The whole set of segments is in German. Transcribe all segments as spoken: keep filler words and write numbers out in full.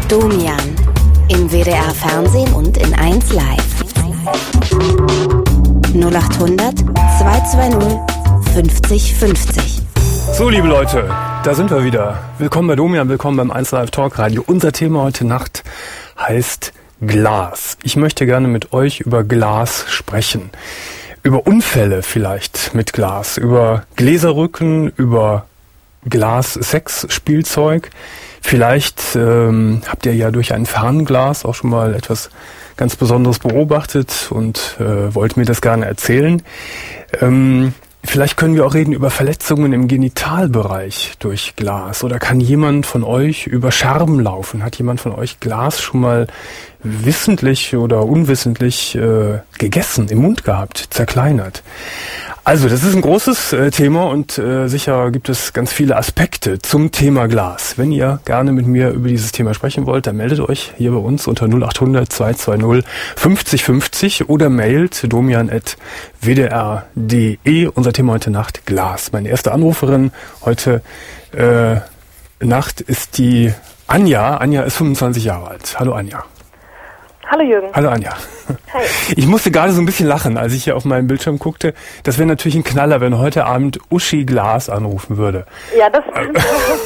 Domian. Im W D R Fernsehen und in eins Live. null acht hundert zwei zwei null fünfzig fünfzig. So, liebe Leute, da sind wir wieder. Willkommen bei Domian, willkommen beim eins Live Talk Radio. Unser Thema heute Nacht heißt Glas. Ich möchte gerne mit euch über Glas sprechen. Über Unfälle vielleicht mit Glas, über Gläserrücken, über Glas-Sex-Spielzeug. Vielleicht ähm, habt ihr ja durch ein Fernglas auch schon mal etwas ganz Besonderes beobachtet und äh, wollt mir das gerne erzählen. Ähm, vielleicht können wir auch reden über Verletzungen im Genitalbereich durch Glas. Oder kann jemand von euch über Scherben laufen? Hat jemand von euch Glas schon mal wissentlich oder unwissentlich äh, gegessen, im Mund gehabt, zerkleinert? Also, das ist ein großes äh, Thema und äh, sicher gibt es ganz viele Aspekte zum Thema Glas. Wenn ihr gerne mit mir über dieses Thema sprechen wollt, dann meldet euch hier bei uns unter null acht hundert zwei zwei null fünfzig fünfzig oder mailt domian at w d r punkt d e. Unser Thema heute Nacht, Glas. Meine erste Anruferin heute äh, Nacht ist die Anja. Anja ist fünfundzwanzig Jahre alt. Hallo Anja. Hallo Jürgen. Hallo Anja. Hi. Ich musste gerade so ein bisschen lachen, als ich hier auf meinen Bildschirm guckte. Das wäre natürlich ein Knaller, wenn heute Abend Uschi Glas anrufen würde. Ja, das stimmt.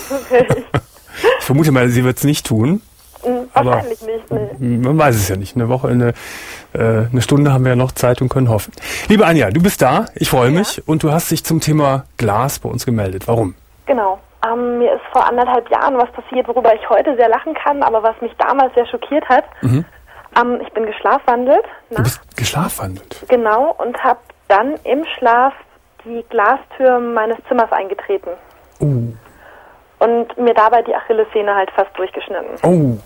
Ich vermute mal, sie wird es nicht tun. Wahrscheinlich nicht, nee. Man weiß es ja nicht. Eine Woche, eine, äh, eine Stunde haben wir ja noch Zeit und können hoffen. Liebe Anja, du bist da. Ich freue mich. Ja. Und du hast dich zum Thema Glas bei uns gemeldet. Warum? Genau. Ähm, mir ist vor anderthalb Jahren was passiert, worüber ich heute sehr lachen kann, aber was mich damals sehr schockiert hat. Mhm. Um, ich bin geschlafwandelt. Du bist geschlafwandelt? Genau, und habe dann im Schlaf die Glastür meines Zimmers eingetreten. Oh. Und mir dabei die Achillessehne halt fast durchgeschnitten. Oh.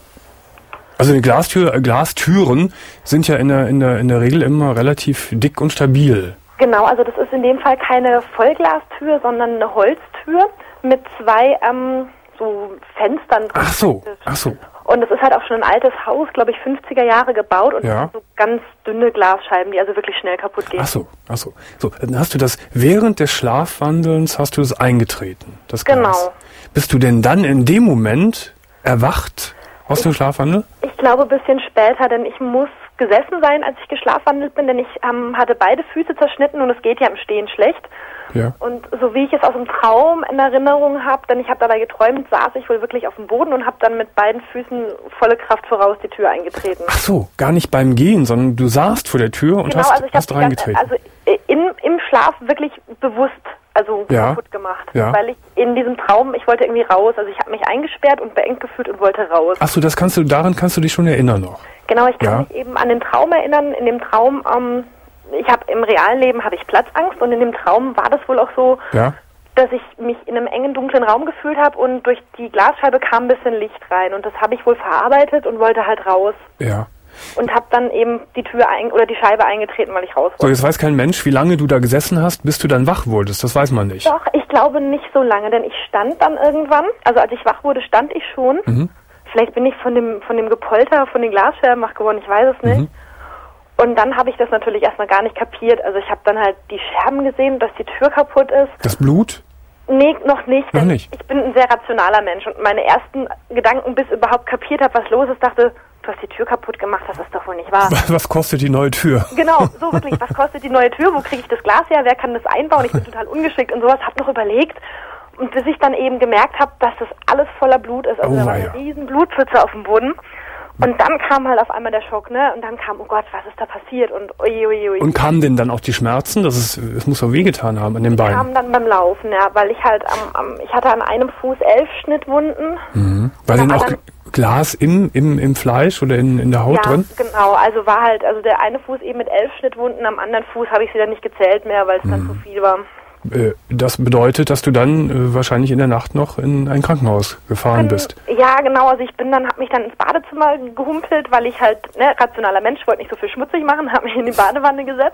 Also die Glastür, äh, Glastüren sind ja in der, in, der, in der Regel immer relativ dick und stabil. Genau, also das ist in dem Fall keine Vollglastür, sondern eine Holztür mit zwei ähm, so Fenstern drin. Ach so, ach so. Und es ist halt auch schon ein altes Haus, glaube ich, fünfziger Jahre gebaut und ja. so ganz dünne Glasscheiben, die also wirklich schnell kaputt gehen. Ach so, ach so. So, dann hast du das während des Schlafwandelns hast du das eingetreten, das Glas. Genau. Bist du denn dann in dem Moment erwacht aus ich, dem Schlafwandel? Ich glaube ein bisschen später, denn ich muss gesessen sein, als ich geschlafwandelt bin, denn ich ähm, hatte beide Füße zerschnitten und es geht ja im Stehen schlecht. Ja. Und so wie ich es aus dem Traum in Erinnerung habe, denn ich habe dabei geträumt, saß ich wohl wirklich auf dem Boden und habe dann mit beiden Füßen volle Kraft voraus die Tür eingetreten. Ach so, gar nicht beim Gehen, sondern du saßt vor der Tür und genau, hast, also ich hast reingetreten. Ganze, also in, im Schlaf wirklich bewusst also ja. kaputt gemacht, ja. weil ich in diesem Traum, ich wollte irgendwie raus, also ich habe mich eingesperrt und beengt gefühlt und wollte raus. Ach so, das kannst du, daran kannst du dich schon erinnern noch? Genau, ich kann ja. mich eben an den Traum erinnern, in dem Traum, ähm, ich habe im realen Leben habe ich Platzangst und in dem Traum war das wohl auch so, ja. dass ich mich in einem engen, dunklen Raum gefühlt habe und durch die Glasscheibe kam ein bisschen Licht rein und das habe ich wohl verarbeitet und wollte halt raus. Ja. Und habe dann eben die Tür ein, oder die Scheibe eingetreten, weil ich raus wollte. So, jetzt weiß kein Mensch, wie lange du da gesessen hast, bis du dann wach wurdest. Das weiß man nicht. Doch, ich glaube nicht so lange, denn ich stand dann irgendwann, also als ich wach wurde, stand ich schon. Mhm. Vielleicht bin ich von dem von dem Gepolter, von den Glascherben wach geworden, ich weiß es nicht. Mhm. Und dann habe ich das natürlich erstmal gar nicht kapiert. Also ich habe dann halt die Scherben gesehen, dass die Tür kaputt ist. Das Blut? Nee, noch nicht. Noch nicht? Ich bin ein sehr rationaler Mensch und meine ersten Gedanken, bis ich überhaupt kapiert habe, was los ist, dachte, du hast die Tür kaputt gemacht, das ist doch wohl nicht wahr. Was kostet die neue Tür? Genau, so wirklich, was kostet die neue Tür, wo kriege ich das Glas her, wer kann das einbauen, ich bin total ungeschickt und sowas, habe noch überlegt. Und bis ich dann eben gemerkt habe, dass das alles voller Blut ist, also oh, da war eine riesen Blutpfütze auf dem Boden. Und dann kam halt auf einmal der Schock, ne? Und dann kam, oh Gott, was ist da passiert? Und ui, ui, ui. Und kamen denn dann auch die Schmerzen? Das ist, es muss doch wehgetan haben an den Beinen. Die kamen dann beim Laufen, ja, weil ich halt am, am ich hatte an einem Fuß elf Schnittwunden. Mhm. War denn auch Glas im, im, im Fleisch oder in, in der Haut ja, drin? Genau, also war halt, also der eine Fuß eben mit elf Schnittwunden, am anderen Fuß habe ich sie dann nicht gezählt mehr, weil es mhm. dann zu viel war. Das bedeutet, dass du dann äh, wahrscheinlich in der Nacht noch in ein Krankenhaus gefahren bin, bist. Ja, genau. Also ich bin dann, habe mich dann ins Badezimmer gehumpelt, weil ich halt, ne, rationaler Mensch, wollte nicht so viel schmutzig machen, habe mich in die Badewanne gesetzt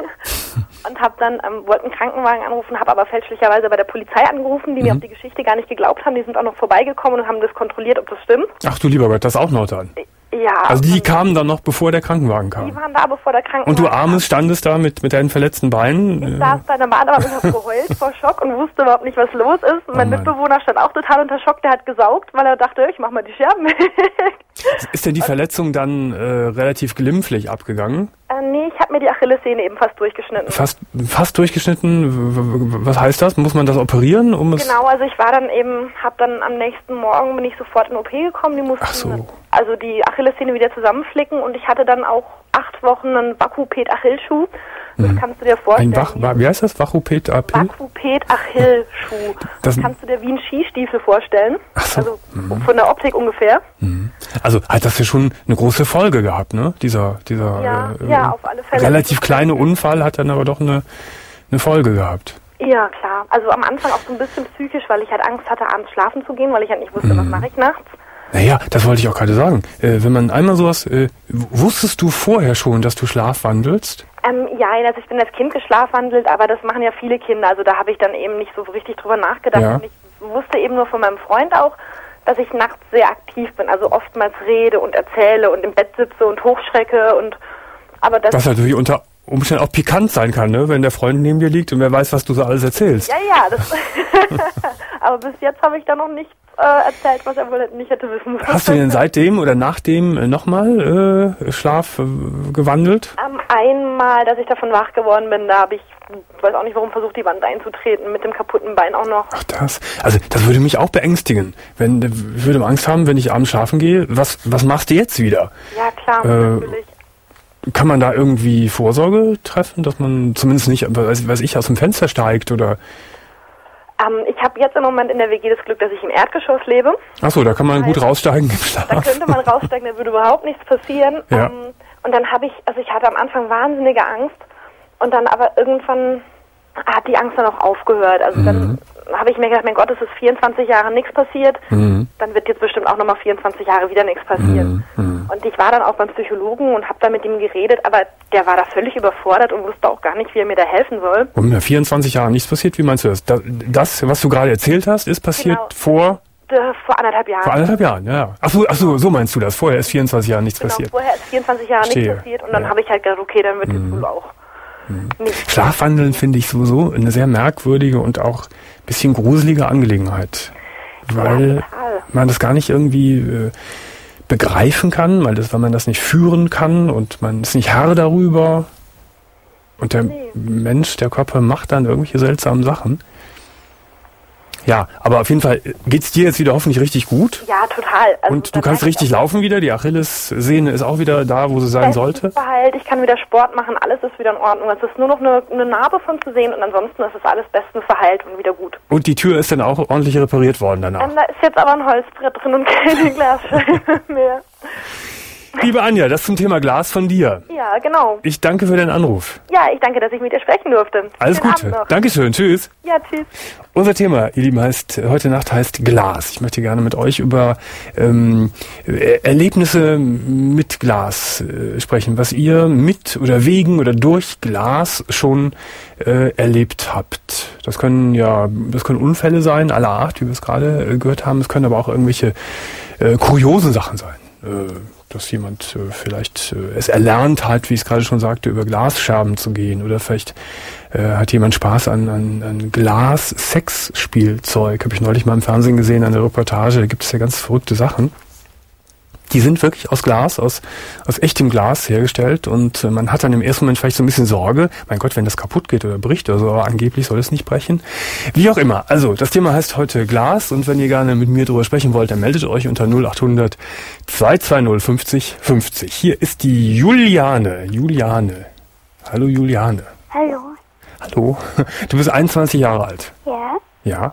und habe dann, ähm, wollte einen Krankenwagen anrufen, habe aber fälschlicherweise bei der Polizei angerufen, die mhm. mir auf die Geschichte gar nicht geglaubt haben. Die sind auch noch vorbeigekommen und haben das kontrolliert, ob das stimmt. Ach du lieber Gott, das auch noch dann? Ja. Also die kamen dann noch, bevor der Krankenwagen kam? Die waren da, bevor der Krankenwagen Und du Armes standest da mit, mit deinen verletzten Beinen? Ich saß da in der Badewanne und habe geheult vor Schock und wusste überhaupt nicht, was los ist. Und mein oh Mitbewohner stand auch total unter Schock, der hat gesaugt, weil er dachte, ich mach mal die Scherben weg. Ist denn die Verletzung dann äh, relativ glimpflich abgegangen? Äh, nee, ich habe mir die Achillessehne eben fast durchgeschnitten. Fast, fast durchgeschnitten? Was heißt das? Muss man das operieren? Um es Genau, also ich war dann eben, habe dann am nächsten Morgen bin ich sofort in O P gekommen. Die mussten Ach so. also die Achillessehne wieder zusammenflicken und ich hatte dann auch acht Wochen einen Vakuped-Achillschuh. Das mhm. kannst du dir vorstellen. Ein Wach, wie heißt das? Vakuped-Achillschuh? Vakuped-Achillschuh. Das, das kannst du dir wie ein Skistiefel vorstellen. Ach so. Also mhm. von der Optik ungefähr. Mhm. Also hat das ja schon eine große Folge gehabt, ne? Dieser, dieser ja, äh, ja, auf alle Fälle. relativ kleine Unfall hat dann aber doch eine, eine Folge gehabt. Ja, klar. Also am Anfang auch so ein bisschen psychisch, weil ich halt Angst hatte, abends schlafen zu gehen, weil ich halt nicht wusste, mhm. was mache ich nachts. Naja, das wollte ich auch gerade sagen. Äh, wenn man einmal sowas, äh, wusstest du vorher schon, dass du schlafwandelst? Ähm, ja, also ich bin als Kind geschlafwandelt, aber das machen ja viele Kinder. Also da habe ich dann eben nicht so richtig drüber nachgedacht. Ja. Und ich wusste eben nur von meinem Freund auch, dass ich nachts sehr aktiv bin. Also oftmals rede und erzähle und im Bett sitze und hochschrecke und aber das... Was natürlich unter Umständen auch pikant sein kann, ne? Wenn der Freund neben dir liegt und wer weiß, was du so alles erzählst. Ja, ja, das aber bis jetzt habe ich da noch nichts äh, erzählt, was er wohl nicht hätte wissen sollen. Hast du denn seitdem oder nachdem äh, nochmal äh, Schlaf äh, gewandelt? Ähm, einmal, dass ich davon wach geworden bin, da habe ich, weiß auch nicht warum, versucht, die Wand einzutreten, mit dem kaputten Bein auch noch. Ach das, also das würde mich auch beängstigen. Wenn, ich würde Angst haben, wenn ich abends schlafen gehe, was, was machst du jetzt wieder? Ja, klar, äh, natürlich. Kann man da irgendwie Vorsorge treffen, dass man zumindest nicht, weiß, weiß ich, aus dem Fenster steigt oder... Ähm, ich habe jetzt im Moment in der W G das Glück, dass ich im Erdgeschoss lebe. Ach so, da kann man gut raussteigen im Schlaf. Da könnte man raussteigen, da würde überhaupt nichts passieren. Ja. Ähm, und dann habe ich, also ich hatte am Anfang wahnsinnige Angst und dann aber irgendwann hat die Angst dann auch aufgehört. Also mhm. dann habe ich mir gedacht, mein Gott, es ist vierundzwanzig Jahre nichts passiert, mhm. dann wird jetzt bestimmt auch nochmal vierundzwanzig Jahre wieder nichts passieren. Mhm. Und ich war dann auch beim Psychologen und habe da mit ihm geredet, aber der war da völlig überfordert und wusste auch gar nicht, wie er mir da helfen soll. Und in vierundzwanzig Jahren nichts passiert, wie meinst du das? Das, was du gerade erzählt hast, ist passiert genau. vor... Vor anderthalb Jahren. Vor anderthalb Jahren, ja. Ach so, ach so, so meinst du das. Vorher ist vierundzwanzig Jahre nichts genau, passiert. Vorher ist vierundzwanzig Jahre Verstehe. nichts passiert und dann ja. habe ich halt gedacht, okay, dann wird mhm. jetzt wohl auch mhm. nicht. Schlafwandeln finde ich sowieso eine sehr merkwürdige und auch ein bisschen gruselige Angelegenheit. Weil ja, man das gar nicht irgendwie äh, begreifen kann, weil, das, weil man das nicht führen kann und man ist nicht Herr darüber. Und der nee. Mensch, der Körper macht dann irgendwelche seltsamen Sachen. Ja, aber auf jeden Fall geht's dir jetzt wieder hoffentlich richtig gut. Ja, total. Also und du kannst richtig laufen wieder, die Achillessehne ist auch wieder da, wo sie sein sollte. Verheilt. Ich kann wieder Sport machen, alles ist wieder in Ordnung. Es ist nur noch eine, eine Narbe von zu sehen und ansonsten ist es alles bestens verheilt und wieder gut. Und die Tür ist dann auch ordentlich repariert worden danach? Ähm, da ist jetzt aber ein Holzbrett drin und keine Glasscheibe mehr. Liebe Anja, das zum Thema Glas von dir. Ja, genau. Ich danke für deinen Anruf. Ja, ich danke, dass ich mit dir sprechen durfte. Alles Gute. Dankeschön. Tschüss. Ja, tschüss. Unser Thema, ihr Lieben, heißt heute Nacht heißt Glas. Ich möchte gerne mit euch über ähm, Erlebnisse mit Glas äh, sprechen, was ihr mit oder wegen oder durch Glas schon äh, erlebt habt. Das können ja, das können Unfälle sein, aller Art, wie wir es gerade äh, gehört haben. Es können aber auch irgendwelche äh, kuriose Sachen sein. Äh, dass jemand äh, vielleicht äh, es erlernt hat, wie ich es gerade schon sagte, über Glasscherben zu gehen. Oder vielleicht äh, hat jemand Spaß an, an, an Glas-Sex-Spielzeug. Habe ich neulich mal im Fernsehen gesehen, eine Reportage. Da gibt es ja ganz verrückte Sachen. Die sind wirklich aus Glas, aus, aus echtem Glas hergestellt. Und äh, man hat dann im ersten Moment vielleicht so ein bisschen Sorge. Mein Gott, wenn das kaputt geht oder bricht oder so, aber angeblich soll es nicht brechen. Wie auch immer. Also, das Thema heißt heute Glas. Und wenn ihr gerne mit mir drüber sprechen wollt, dann meldet euch unter null acht hundert zwei zwei null fünfzig fünfzig. Hier ist die Juliane. Juliane. Hallo Juliane. Hallo. Hallo. Du bist einundzwanzig Jahre alt. Ja. Ja.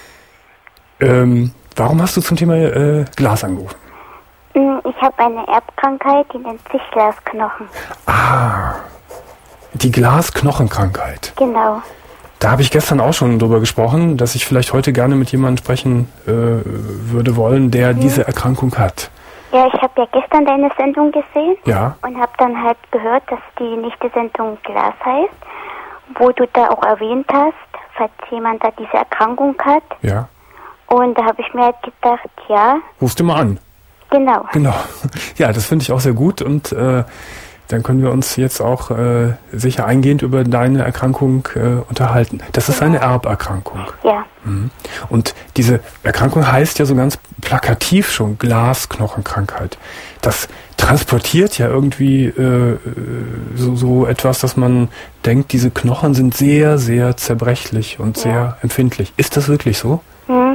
Ähm, warum hast du zum Thema äh, Glas angerufen? Ich habe eine Erbkrankheit, die nennt sich Glasknochen. Ah, die Glasknochenkrankheit. Genau. Da habe ich gestern auch schon drüber gesprochen, dass ich vielleicht heute gerne mit jemandem sprechen äh, würde wollen, der mhm. diese Erkrankung hat. Ja, ich habe ja gestern deine Sendung gesehen. Ja. Und habe dann halt gehört, dass die nächste Sendung Glas heißt, wo du da auch erwähnt hast, falls jemand da diese Erkrankung hat. Ja. Und da habe ich mir halt gedacht, ja. Rufst du mal an. Genau. Genau. Ja, das finde ich auch sehr gut und äh, dann können wir uns jetzt auch äh, sicher eingehend über deine Erkrankung äh, unterhalten. Das ist eine Erberkrankung. Ja. Mhm. Und diese Erkrankung heißt ja so ganz plakativ schon Glasknochenkrankheit. Das transportiert ja irgendwie äh, so, so etwas, dass man denkt, diese Knochen sind sehr, sehr zerbrechlich und Ja. sehr empfindlich. Ist das wirklich so? Hm.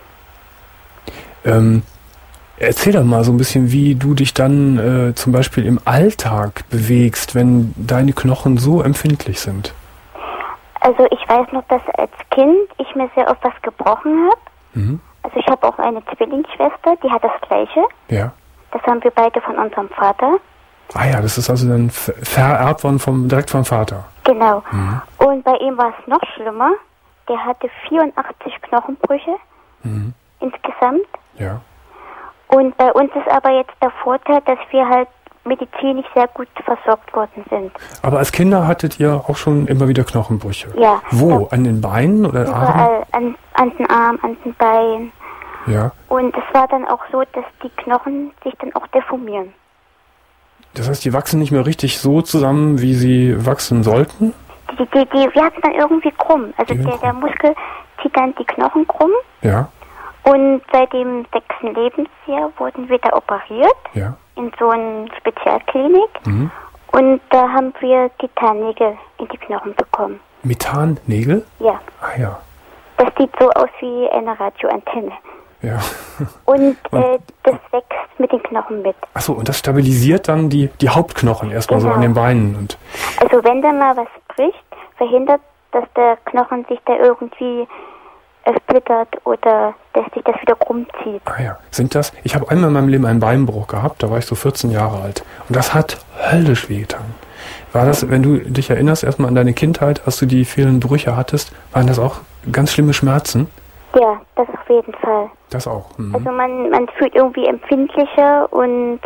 Ähm, erzähl doch mal so ein bisschen, wie du dich dann äh, zum Beispiel im Alltag bewegst, wenn deine Knochen so empfindlich sind. Also ich weiß noch, dass als Kind ich mir sehr oft was gebrochen habe. Mhm. Also ich habe auch eine Zwillingsschwester, die hat das Gleiche. Ja. Das haben wir beide von unserem Vater. Ah ja, das ist also dann ver- vererbt worden vom, direkt vom Vater. Genau. Mhm. Und bei ihm war es noch schlimmer. Der hatte vierundachtzig Knochenbrüche Mhm. insgesamt. Ja. Und bei uns ist aber jetzt der Vorteil, dass wir halt medizinisch sehr gut versorgt worden sind. Aber als Kinder hattet ihr auch schon immer wieder Knochenbrüche? Ja. Wo? An den Beinen oder Armen? Überall, an, an den Arm, an den Beinen. Ja. Und es war dann auch so, dass die Knochen sich dann auch deformieren. Das heißt, die wachsen nicht mehr richtig so zusammen, wie sie wachsen sollten? Die, die, die, wir hatten dann irgendwie krumm. Also Die der, werden der Muskel zieht dann die Knochen krumm. Ja. Und seit dem sechsten Lebensjahr wurden wir da operiert Ja. in so einer Spezialklinik. Mhm. Und da haben wir Titannägel in die Knochen bekommen. Methannägel? Ja, Ah ja. das sieht so aus wie eine Radioantenne. Ja. Und, Und- äh, das wächst mit den Knochen mit. Achso, und das stabilisiert dann die, die Hauptknochen erstmal so Genau. an den Beinen. Und Also wenn da mal was bricht, verhindert, dass der Knochen sich da irgendwie äh, splittert oder dass sich das wieder krumm zieht. ah ja. Sind das? Ich habe einmal in meinem Leben einen Beinbruch gehabt, da war ich so vierzehn Jahre alt. Und das hat höllisch wehgetan. War das, wenn du dich erinnerst, erstmal an deine Kindheit, als du die vielen Brüche hattest, waren das auch ganz schlimme Schmerzen? Ja, das auf jeden Fall. Das auch. Mhm. Also man, man fühlt irgendwie empfindlicher und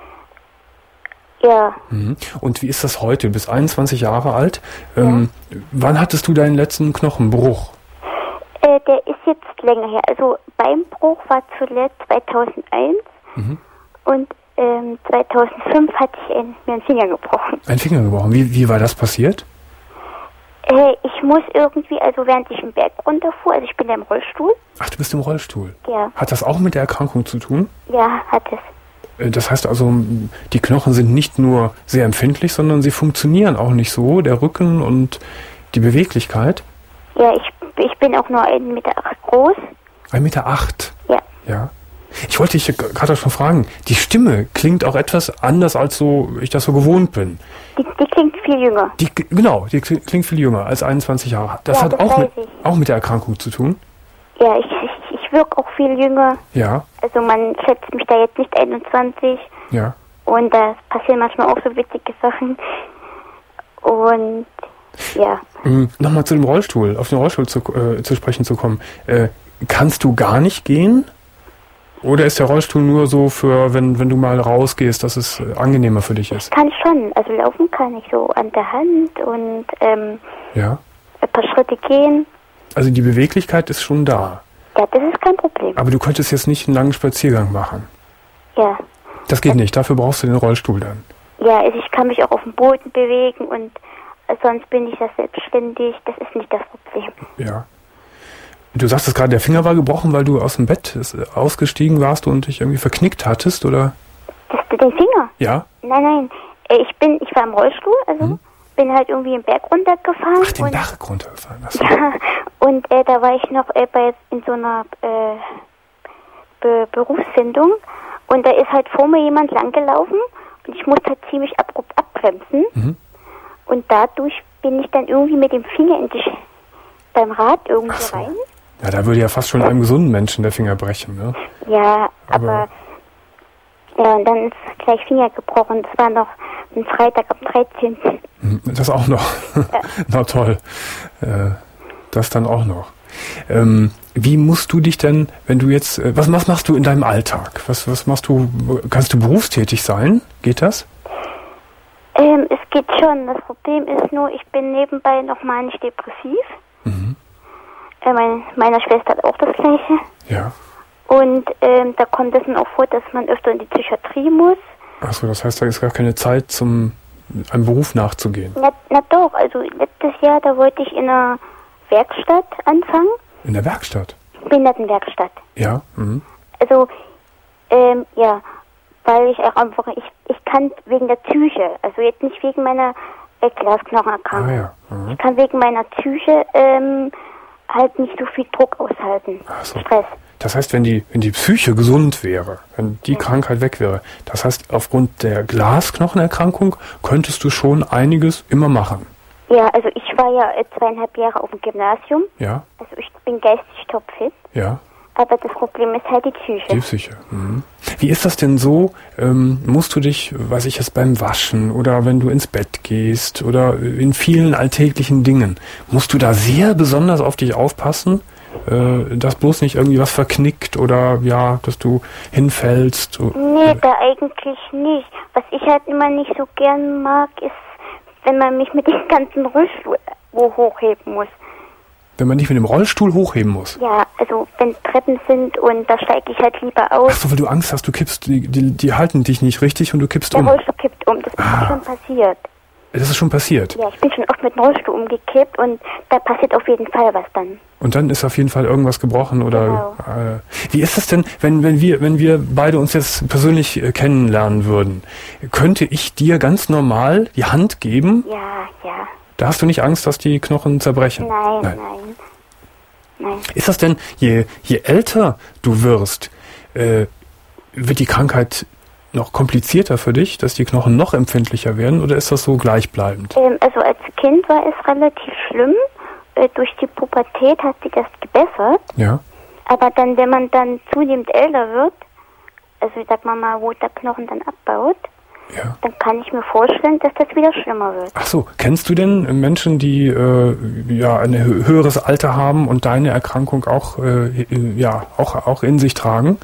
ja, Mhm. Und wie ist das heute? Du bist einundzwanzig Jahre alt. Ähm, Wann hattest du deinen letzten Knochenbruch? äh, der ist jetzt länger her. Also Beinbruch war zuletzt zweitausendeins Mhm. und ähm, zweitausendfünf hatte ich ein, mir einen Finger gebrochen. Ein Finger gebrochen. Wie, wie war das passiert? Äh, ich muss irgendwie, also während ich einen Berg runterfuhr, also ich bin ja im Rollstuhl, Ach, du bist im Rollstuhl. ja, Hat das auch mit der Erkrankung zu tun? ja, hat es. Äh, Das heißt also, m, die Knochen sind nicht nur sehr empfindlich, sondern sie funktionieren auch nicht so. Der Rücken und die Beweglichkeit. Ja, ich, ich bin auch nur ein Meter acht groß, ein Meter acht. ja. Ja. Ich wollte dich gerade schon fragen, die Stimme klingt auch etwas anders, als so ich das so gewohnt bin. Die, die klingt viel jünger. Die, genau, die kli- klingt viel jünger als einundzwanzig Jahre. Das Ja, hat das auch, mit, weiß ich. auch mit der Erkrankung zu tun. Ja, ich, ich, ich wirke auch viel jünger. Ja, Also man schätzt mich da jetzt nicht einundzwanzig. ja. Und da passieren manchmal auch so witzige Sachen. Und ja, Ähm, Nochmal zu dem Rollstuhl, auf den Rollstuhl zu, äh, zu sprechen zu kommen. Äh, kannst du gar nicht gehen? Oder ist der Rollstuhl nur so für, wenn, wenn du mal rausgehst, dass es äh, angenehmer für dich ist? kann ich schon. Also laufen kann ich so an der Hand und ähm, Ja. ein paar Schritte gehen. Also die Beweglichkeit ist schon da. Ja, das ist kein Problem. Aber du könntest jetzt nicht einen langen Spaziergang machen. Ja. Das geht nicht, dafür brauchst du den Rollstuhl dann. Ja, also ich kann mich auch auf dem Boden bewegen und äh, sonst bin ich ja selbstständig. Das ist nicht das Problem. Ja. Du sagtest gerade, der Finger war gebrochen, weil du aus dem Bett äh, ausgestiegen warst und dich irgendwie verknickt hattest, oder? Das, den Finger? Ja? Nein, nein. Äh, Ich bin, ich war im Rollstuhl, also Mhm. bin halt irgendwie im Berg runtergefahren. Ach, den und, Berg runtergefallen. Ach so. Ja, und äh, da war ich noch äh, bei in so einer äh, Be Berufsfindung und da ist halt vor mir jemand langgelaufen und ich musste halt ziemlich abrupt abbremsen Mhm. und dadurch bin ich dann irgendwie mit dem Finger in die Sch beim Rad irgendwie Ach so. rein. Ja, da würde ja fast schon einem gesunden Menschen der Finger brechen, ne? Ja, Aber- aber, ja, und dann ist gleich Finger gebrochen. Das war noch ein Freitag am dreizehnten Hm, Das auch noch. Na toll. Äh, das dann auch noch. Ähm, wie musst du dich denn, wenn du jetzt, äh, was, was machst du in deinem Alltag? Was, was machst du, kannst du berufstätig sein? Geht das? Ähm, es geht schon. Das Problem ist nur, ich bin nebenbei noch manisch depressiv. Mhm. Äh, mein, meiner Schwester hat auch das Gleiche. Ja. Und ähm, da kommt es dann auch vor, dass man öfter in die Psychiatrie muss. Achso, das heißt, da ist gar keine Zeit zum einem Beruf nachzugehen? Na, na doch, also letztes Jahr, da wollte ich in einer Werkstatt anfangen. In der Werkstatt? Behindertenwerkstatt. Ja. Mhm. Also, ähm, ja, weil ich auch einfach, ich, ich kann wegen der Psyche, also jetzt nicht wegen meiner äh, Glasknochenerkrankung. Ah, ja. Mhm. Ich kann wegen meiner Psyche ähm, halt nicht so viel Druck aushalten. Ach so. Stress. Das heißt, wenn die, wenn die Psyche gesund wäre, wenn die ja. Krankheit weg wäre, das heißt, aufgrund der Glasknochenerkrankung könntest du schon einiges immer machen. Ja, also ich war ja äh, zweieinhalb Jahre auf dem Gymnasium. Ja. Also ich bin geistig topfit. Ja. Aber das Problem ist halt die Psyche. Die Psyche. Mhm. Wie ist das denn so? Ähm, musst du dich, weiß ich jetzt, beim Waschen oder wenn du ins Bett gehst oder in vielen alltäglichen Dingen, musst du da sehr besonders auf dich aufpassen, äh, dass bloß nicht irgendwie was verknickt oder ja, dass du hinfällst? Nee, da eigentlich nicht. Was ich halt immer nicht so gern mag, ist, wenn man mich mit dem ganzen Rollstuhl hochheben muss. Wenn man nicht mit dem Rollstuhl hochheben muss? Ja, also wenn Treppen sind und da steige ich halt lieber aus. Ach so, weil du Angst hast, du kippst, die, die, die halten dich nicht richtig und du kippst Der um. Der Rollstuhl kippt um, das ah. ist schon passiert. Das ist schon passiert? Ja, ich bin schon oft mit dem Rollstuhl umgekippt und da passiert auf jeden Fall was dann. Und dann ist auf jeden Fall irgendwas gebrochen oder... Genau. Äh, wie ist das denn, wenn, wenn, wir, wenn wir beide uns jetzt persönlich äh, kennenlernen würden? Könnte ich dir ganz normal die Hand geben? Ja, ja. Da hast du nicht Angst, dass die Knochen zerbrechen? Nein, nein. nein. nein. Ist das denn, je, je älter du wirst, äh, wird die Krankheit noch komplizierter für dich, dass die Knochen noch empfindlicher werden, oder ist das so gleichbleibend? Ähm, also als Kind war es relativ schlimm. Äh, durch die Pubertät hat sich das gebessert. Ja. Aber dann, wenn man dann zunehmend älter wird, also ich sag mal mal, wo der Knochen dann abbaut, ja. dann kann ich mir vorstellen, dass das wieder schlimmer wird. Ach so, kennst du denn Menschen, die äh, ja ein höheres Alter haben und deine Erkrankung auch äh, ja auch auch in sich tragen?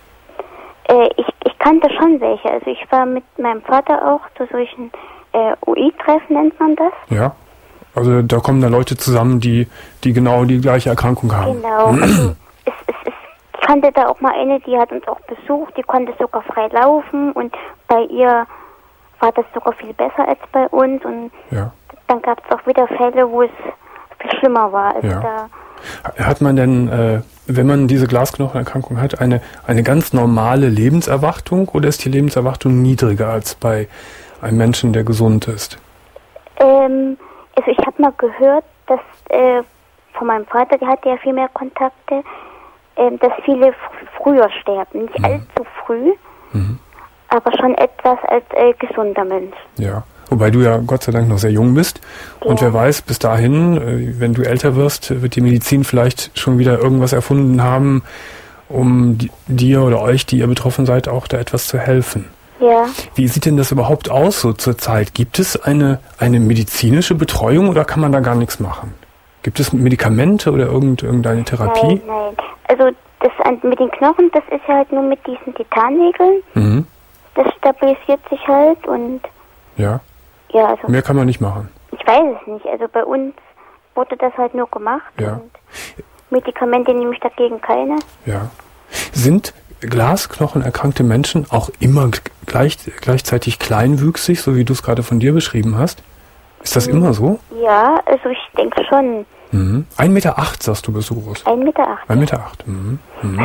Äh, ich, ich kannte schon welche. Also ich war mit meinem Vater auch zu solchen äh, U I-Treffen, nennt man das. Ja. Also da kommen da Leute zusammen, die die genau die gleiche Erkrankung haben. Genau. Also es, es, es, ich kannte da auch mal eine, die hat uns auch besucht, die konnte sogar frei laufen und bei ihr war das sogar viel besser als bei uns und ja. dann gab es auch wieder Fälle, wo es viel schlimmer war. Also ja. da hat man denn, äh, wenn man diese Glasknochenerkrankung hat, eine, eine ganz normale Lebenserwartung oder ist die Lebenserwartung niedriger als bei einem Menschen, der gesund ist? Ähm, also ich habe mal gehört, dass äh, von meinem Vater, der hatte ja viel mehr Kontakte, äh, dass viele fr- früher sterben. Nicht mhm. allzu früh, mhm. aber schon etwas als äh, gesunder Mensch. Ja, wobei du ja Gott sei Dank noch sehr jung bist. Ja. Und wer weiß, bis dahin, äh, wenn du älter wirst, wird die Medizin vielleicht schon wieder irgendwas erfunden haben, um die, dir oder euch, die ihr betroffen seid, auch da etwas zu helfen. Ja. Wie sieht denn das überhaupt aus so zur Zeit? Gibt es eine, eine medizinische Betreuung oder kann man da gar nichts machen? Gibt es Medikamente oder irgend, irgendeine Therapie? Nein, nein. Also das mit den Knochen, das ist ja halt nur mit diesen Titannägeln. Mhm. Das stabilisiert sich halt und... Ja. Ja, also... Mehr kann man nicht machen. Ich weiß es nicht. Also bei uns wurde das halt nur gemacht. Ja. Und Medikamente nehme ich dagegen keine. Ja. Sind Glasknochenerkrankte Menschen auch immer gleich, gleichzeitig kleinwüchsig, so wie du es gerade von dir beschrieben hast? Ist das mhm. immer so? Ja, also ich denke schon. Mhm. ein Meter acht, sagst du, bist du groß? ein Meter acht. ein Meter acht. Mhm. Mhm.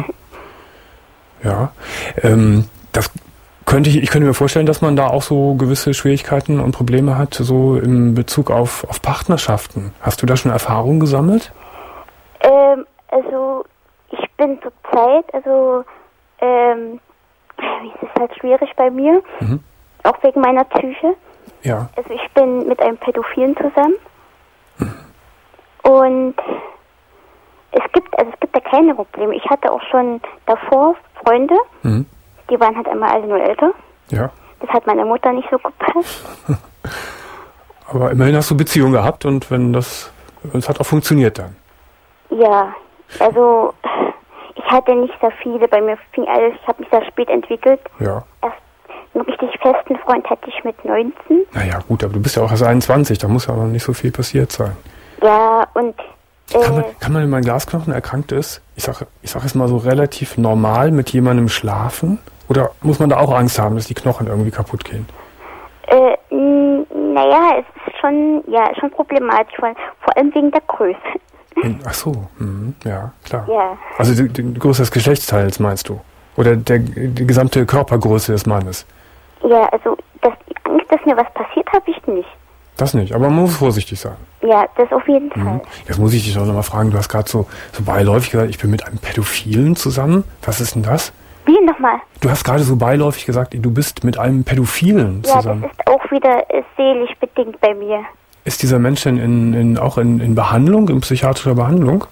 Ja. Ähm, das könnte ich, ich könnte mir vorstellen, dass man da auch so gewisse Schwierigkeiten und Probleme hat, so in Bezug auf, auf Partnerschaften. Hast du da schon Erfahrung gesammelt? Ähm, also ich bin zur Zeit, also ähm, es ist halt schwierig bei mir, mhm. auch wegen meiner Psyche. Ja. Also ich bin mit einem Pädophilen zusammen mhm. und es gibt, also es gibt da keine Probleme. Ich hatte auch schon davor Freunde, mhm. die waren halt einmal alle nur älter. Ja. Das hat meiner Mutter nicht so gepasst. Aber immerhin hast du Beziehung gehabt und wenn das, es hat auch funktioniert dann. Ja, also ich hatte nicht sehr viele. Bei mir fing alles, ich habe mich sehr spät entwickelt. Ja. Erst einen richtig festen Freund hatte ich mit neunzehn. Naja, gut, aber du bist ja auch erst einundzwanzig, da muss ja noch nicht so viel passiert sein. Ja, und... Äh, kann, man, kann man, wenn man Glasknochen erkrankt ist, ich sag, ich sag jetzt mal so relativ normal mit jemandem schlafen? Oder muss man da auch Angst haben, dass die Knochen irgendwie kaputt gehen? Äh, n- naja, es ist schon, ja, schon problematisch, vor, vor allem wegen der Größe. Ach so, mhm. ja, klar. Ja. Also die, die Größe des Geschlechtsteils meinst du? Oder der, die gesamte Körpergröße des Mannes? Ja, also das, die Angst, dass mir was passiert, habe ich nicht. Das nicht, aber man muss vorsichtig sein. Ja, das auf jeden Fall. Mhm. Jetzt muss ich dich doch nochmal fragen, du hast gerade so, so beiläufig gesagt, ich bin mit einem Pädophilen zusammen. Was ist denn das? Wie nochmal? Du hast gerade so beiläufig gesagt, du bist mit einem Pädophilen Ja, zusammen. das ist auch wieder äh, seelisch bedingt bei mir. Ist dieser Mensch denn in, in, auch in, in Behandlung, in psychiatrischer Behandlung?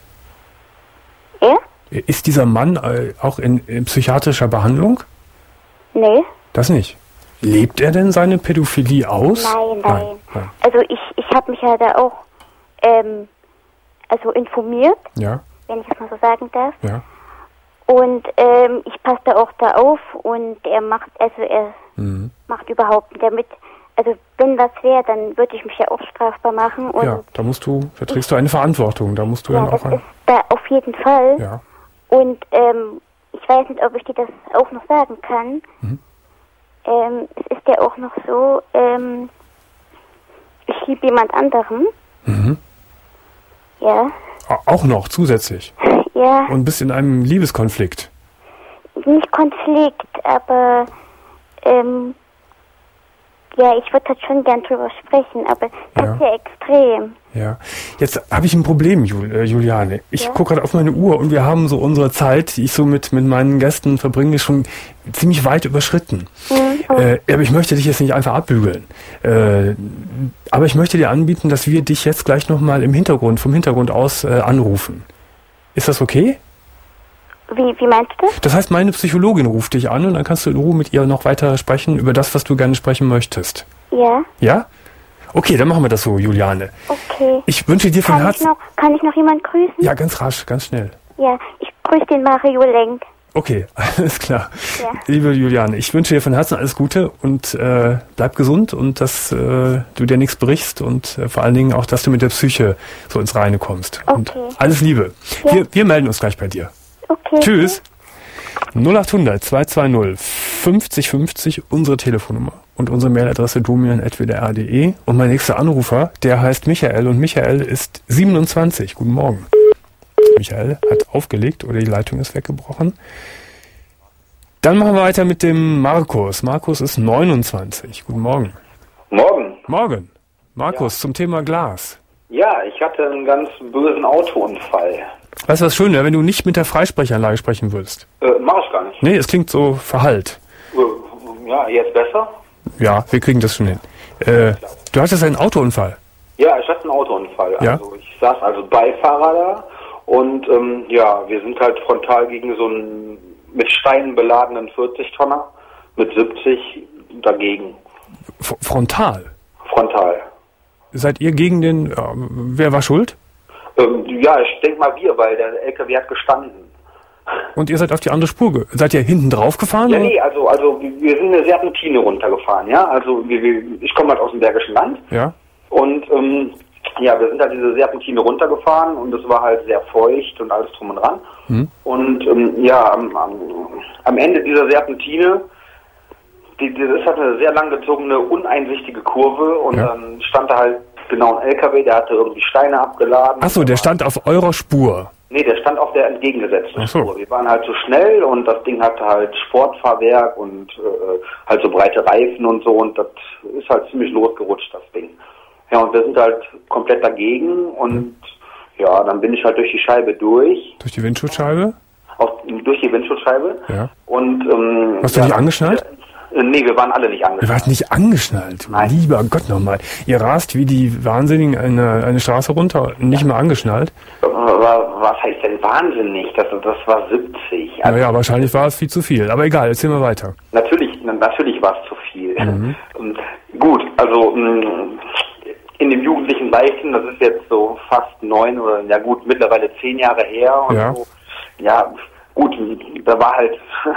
Er? Ist dieser Mann äh, auch in, in psychiatrischer Behandlung? Nee. Das nicht. Lebt er denn seine Pädophilie aus? Nein, nein. nein, nein. Also ich, ich habe mich ja da auch ähm, also informiert, Ja, wenn ich es mal so sagen darf. ja. Und ähm, ich passe da auch da auf und er macht, also er Mhm. macht überhaupt nicht damit. Also wenn was wäre, dann würde ich mich ja auch strafbar machen. Und Ja, da musst du, da trägst du eine Verantwortung. Da musst du ja, dann das auch ein, ist da auf jeden Fall. ja. Und ähm, ich weiß nicht, ob ich dir das auch noch sagen kann. Mhm. Ähm, es ist ja auch noch so, ähm, ich liebe jemand anderen. Mhm. Ja. A- Auch noch zusätzlich. Ja, Und bist in einem Liebeskonflikt. nicht Konflikt, aber ähm, ja, ich würde halt schon gern drüber sprechen, aber das Ja. ist ja extrem. Ja. Jetzt habe ich ein Problem, Jul äh, Juliane. Ich Ja? gucke gerade auf meine Uhr und wir haben so unsere Zeit, die ich so mit, mit meinen Gästen verbringe, schon ziemlich weit überschritten. Mhm. Äh, aber ich möchte dich jetzt nicht einfach abbügeln. Äh, aber ich möchte dir anbieten, dass wir dich jetzt gleich nochmal im Hintergrund, vom Hintergrund aus äh, anrufen. Ist das okay? Wie, wie meinst du das? Das heißt, meine Psychologin ruft dich an und dann kannst du in Ruhe mit ihr noch weiter sprechen über das, was du gerne sprechen möchtest. Ja, Ja? Okay, dann machen wir das so, Juliane. okay. Ich wünsche dir von Kann ich Herzen... noch, kann ich noch jemanden grüßen? Ja, ganz rasch, ganz schnell. Ja, ich grüße den Mario Lenk. Okay, alles klar. Ja. Liebe Juliane, ich wünsche dir von Herzen alles Gute und äh, bleib gesund und dass äh, du dir nichts brichst und äh, vor allen Dingen auch, dass du mit der Psyche so ins Reine kommst. Und Okay. alles Liebe. Ja. Wir, wir melden uns gleich bei dir. Okay. Tschüss. null acht hundert zwei zwei null fünfzig fünfzig, unsere Telefonnummer und unsere Mailadresse domian at w d r punkt d e. Und mein nächster Anrufer, der heißt Michael und Michael ist siebenundzwanzig. Guten Morgen. Michael hat aufgelegt oder die Leitung ist weggebrochen. Dann machen wir weiter mit dem Markus. Markus ist neunundzwanzig. Guten Morgen. Morgen. Morgen. Markus, zum Thema Glas. Ja, ich hatte einen ganz bösen Autounfall. Weißt du, was schön wäre, wenn du nicht mit der Freisprechanlage sprechen würdest? Äh, mach ich gar nicht. Nee, es klingt so verhallt. Äh, ja, jetzt besser? Ja, wir kriegen das schon hin. Äh, du hattest einen Autounfall. Ja, ich hatte einen Autounfall. Ja? Also ich saß also Beifahrer da und ähm, ja, wir sind halt frontal gegen so einen mit Steinen beladenen vierzig-Tonner mit siebzig dagegen. F frontal. Frontal. Seid ihr gegen den... Äh, wer war schuld? Ähm, ja, ich denke mal wir, weil der L K W hat gestanden. Und ihr seid auf die andere Spur... Ge seid ihr hinten drauf gefahren? Ja, oder? nee, also also wir sind eine Serpentine runtergefahren, ja. Also wir, wir, ich komme halt aus dem Bergischen Land. Ja. Und ähm, ja, wir sind halt diese Serpentine runtergefahren und es war halt sehr feucht und alles drum und dran. Hm. Und ähm, ja, am, am, am Ende dieser Serpentine, die, die, das ist halt eine sehr langgezogene, uneinsichtige Kurve und Ja. dann stand da halt genau ein L K W, der hatte irgendwie Steine abgeladen. Achso, der stand auf eurer Spur. Nee, der stand auf der entgegengesetzten Ach so. Spur. Wir waren halt zu schnell und das Ding hatte halt Sportfahrwerk und äh, halt so breite Reifen und so und das ist halt ziemlich losgerutscht, das Ding. Ja, und wir sind halt komplett dagegen und Mhm. ja, dann bin ich halt durch die Scheibe durch, Durch die Windschutzscheibe? auf, durch die Windschutzscheibe. Ja. Und ähm, Hast du ja, dich angeschnallt? Äh, nee, wir waren alle nicht Ihr angeschnallt. wart nicht angeschnallt. Nein. Lieber Gott nochmal. Ihr rast wie die Wahnsinnigen eine, eine Straße runter, nicht mal angeschnallt. Aber was heißt denn wahnsinnig? Das, das war siebzig. Also Naja, wahrscheinlich war es viel zu viel. Aber egal, erzähl mal weiter. Natürlich, natürlich war es zu viel. Mhm. Und gut, also mh, in dem jugendlichen Leichtsinn, das ist jetzt so fast neun oder ja gut, mittlerweile zehn Jahre her und Ja. so. Ja, gut, da war halt,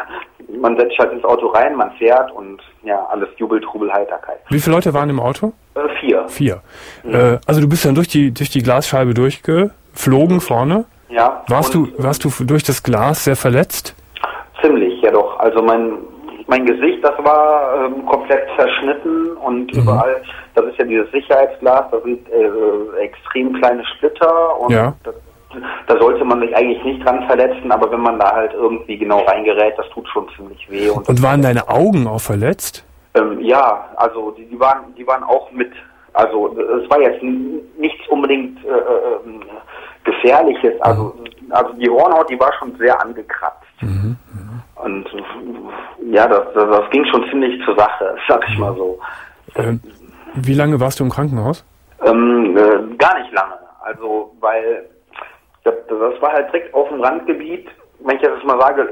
man setzt sich halt ins Auto rein, man fährt und ja, alles Jubel, Trubel, Heiterkeit. Wie viele Leute waren im Auto? Äh, vier. Vier. Äh, also du bist dann durch die, durch die Glasscheibe durchgeflogen vorne. Ja. Warst du, und, warst du durch das Glas sehr verletzt? Ziemlich, ja doch. Also mein, mein Gesicht, das war ähm, komplett zerschnitten und mhm. überall, das ist ja dieses Sicherheitsglas, da sind äh, extrem kleine Splitter und ja. das, da sollte man sich eigentlich nicht dran verletzen, aber wenn man da halt irgendwie genau reingerät, das tut schon ziemlich weh. Und, und waren deine Augen auch verletzt? Ähm, ja, also die, die waren die waren auch mit, also es war jetzt nichts unbedingt äh, äh, Gefährliches, also, mhm. also die Hornhaut, die war schon sehr angekratzt. Mhm. Und ja, das, das, das ging schon ziemlich zur Sache, sag ich mal so. Ähm, wie lange warst du im Krankenhaus? Ähm, äh, gar nicht lange, also weil das, das war halt direkt auf dem Randgebiet, wenn ich jetzt mal sage,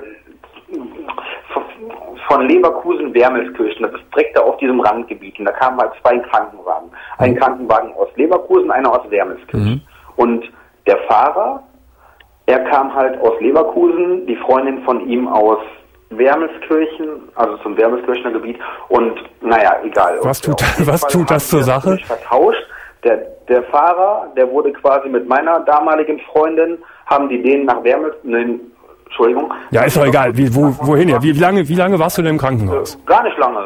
von Leverkusen-Wermelskirchen, das ist direkt da auf diesem Randgebiet. Und da kamen halt zwei Krankenwagen. Ein Krankenwagen aus Leverkusen, einer aus Wermelskirchen. Mhm. Und der Fahrer, er kam halt aus Leverkusen, die Freundin von ihm aus Wermelskirchen, also zum Wermelskirchener Gebiet. Und naja, egal. Was tut, was tut das zur Sache? Vertauscht. Der, der Fahrer, der wurde quasi mit meiner damaligen Freundin, haben die den nach Wermelskirchen, Entschuldigung. Ja, ist doch egal. Wie, wo, wohin ja? Wie, wie lange, wie lange warst du denn im Krankenhaus? Äh, gar nicht lange.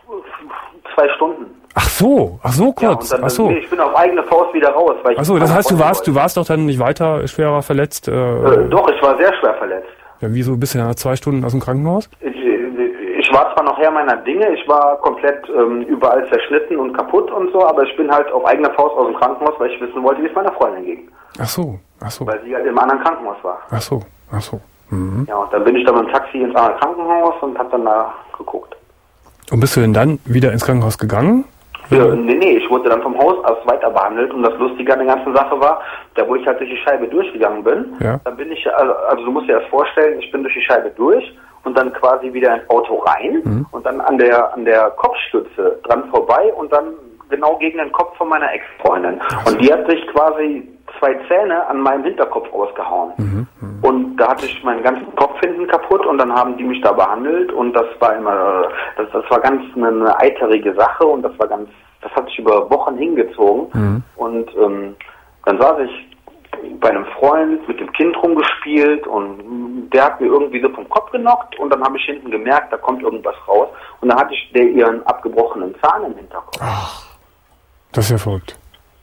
Zwei Stunden. Ach so, ach so kurz. Ja, und dann, ach so. Nee, ich bin auf eigene Faust wieder raus. Weil ich ach so, das heißt, du warst, du warst doch dann nicht weiter schwerer verletzt? Äh, äh, doch, ich war sehr schwer verletzt. Ja, wieso bist du ja nach zwei Stunden aus dem Krankenhaus? Ich, ich war zwar noch Herr meiner Dinge, ich war komplett ähm, überall zerschnitten und kaputt und so, aber ich bin halt auf eigene Faust aus dem Krankenhaus, weil ich wissen wollte, wie es meiner Freundin ging. Ach so, ach so. Weil sie halt im anderen Krankenhaus war. Ach so, ach so. Mhm. Ja, und dann bin ich dann mit dem Taxi ins andere Krankenhaus und hab dann da geguckt. Und bist du denn dann wieder ins Krankenhaus gegangen? Ja, nee, nee, ich wurde dann vom Hausarzt weiter behandelt und das Lustige an der ganzen Sache war, da wo ich halt durch die Scheibe durchgegangen bin, ja. dann bin ich, also, also du musst dir das vorstellen, ich bin durch die Scheibe durch und dann quasi wieder ins Auto rein mhm. und dann an der an der Kopfstütze dran vorbei und dann genau gegen den Kopf von meiner Ex-Freundin. Und die hat sich quasi zwei Zähne an meinem Hinterkopf ausgehauen. Mhm. Und da hatte ich meinen ganzen Kopf hinten kaputt und dann haben die mich da behandelt und das war immer, das, das war ganz eine, eine eiterige Sache und das war ganz, das hat sich über Wochen hingezogen. Mhm. Und ähm, dann saß ich bei einem Freund mit dem Kind rumgespielt und der hat mir irgendwie so vom Kopf genockt und dann habe ich hinten gemerkt, da kommt irgendwas raus und dann hatte ich der ihren abgebrochenen Zahn im Hinterkopf. Ach, das ist ja verrückt.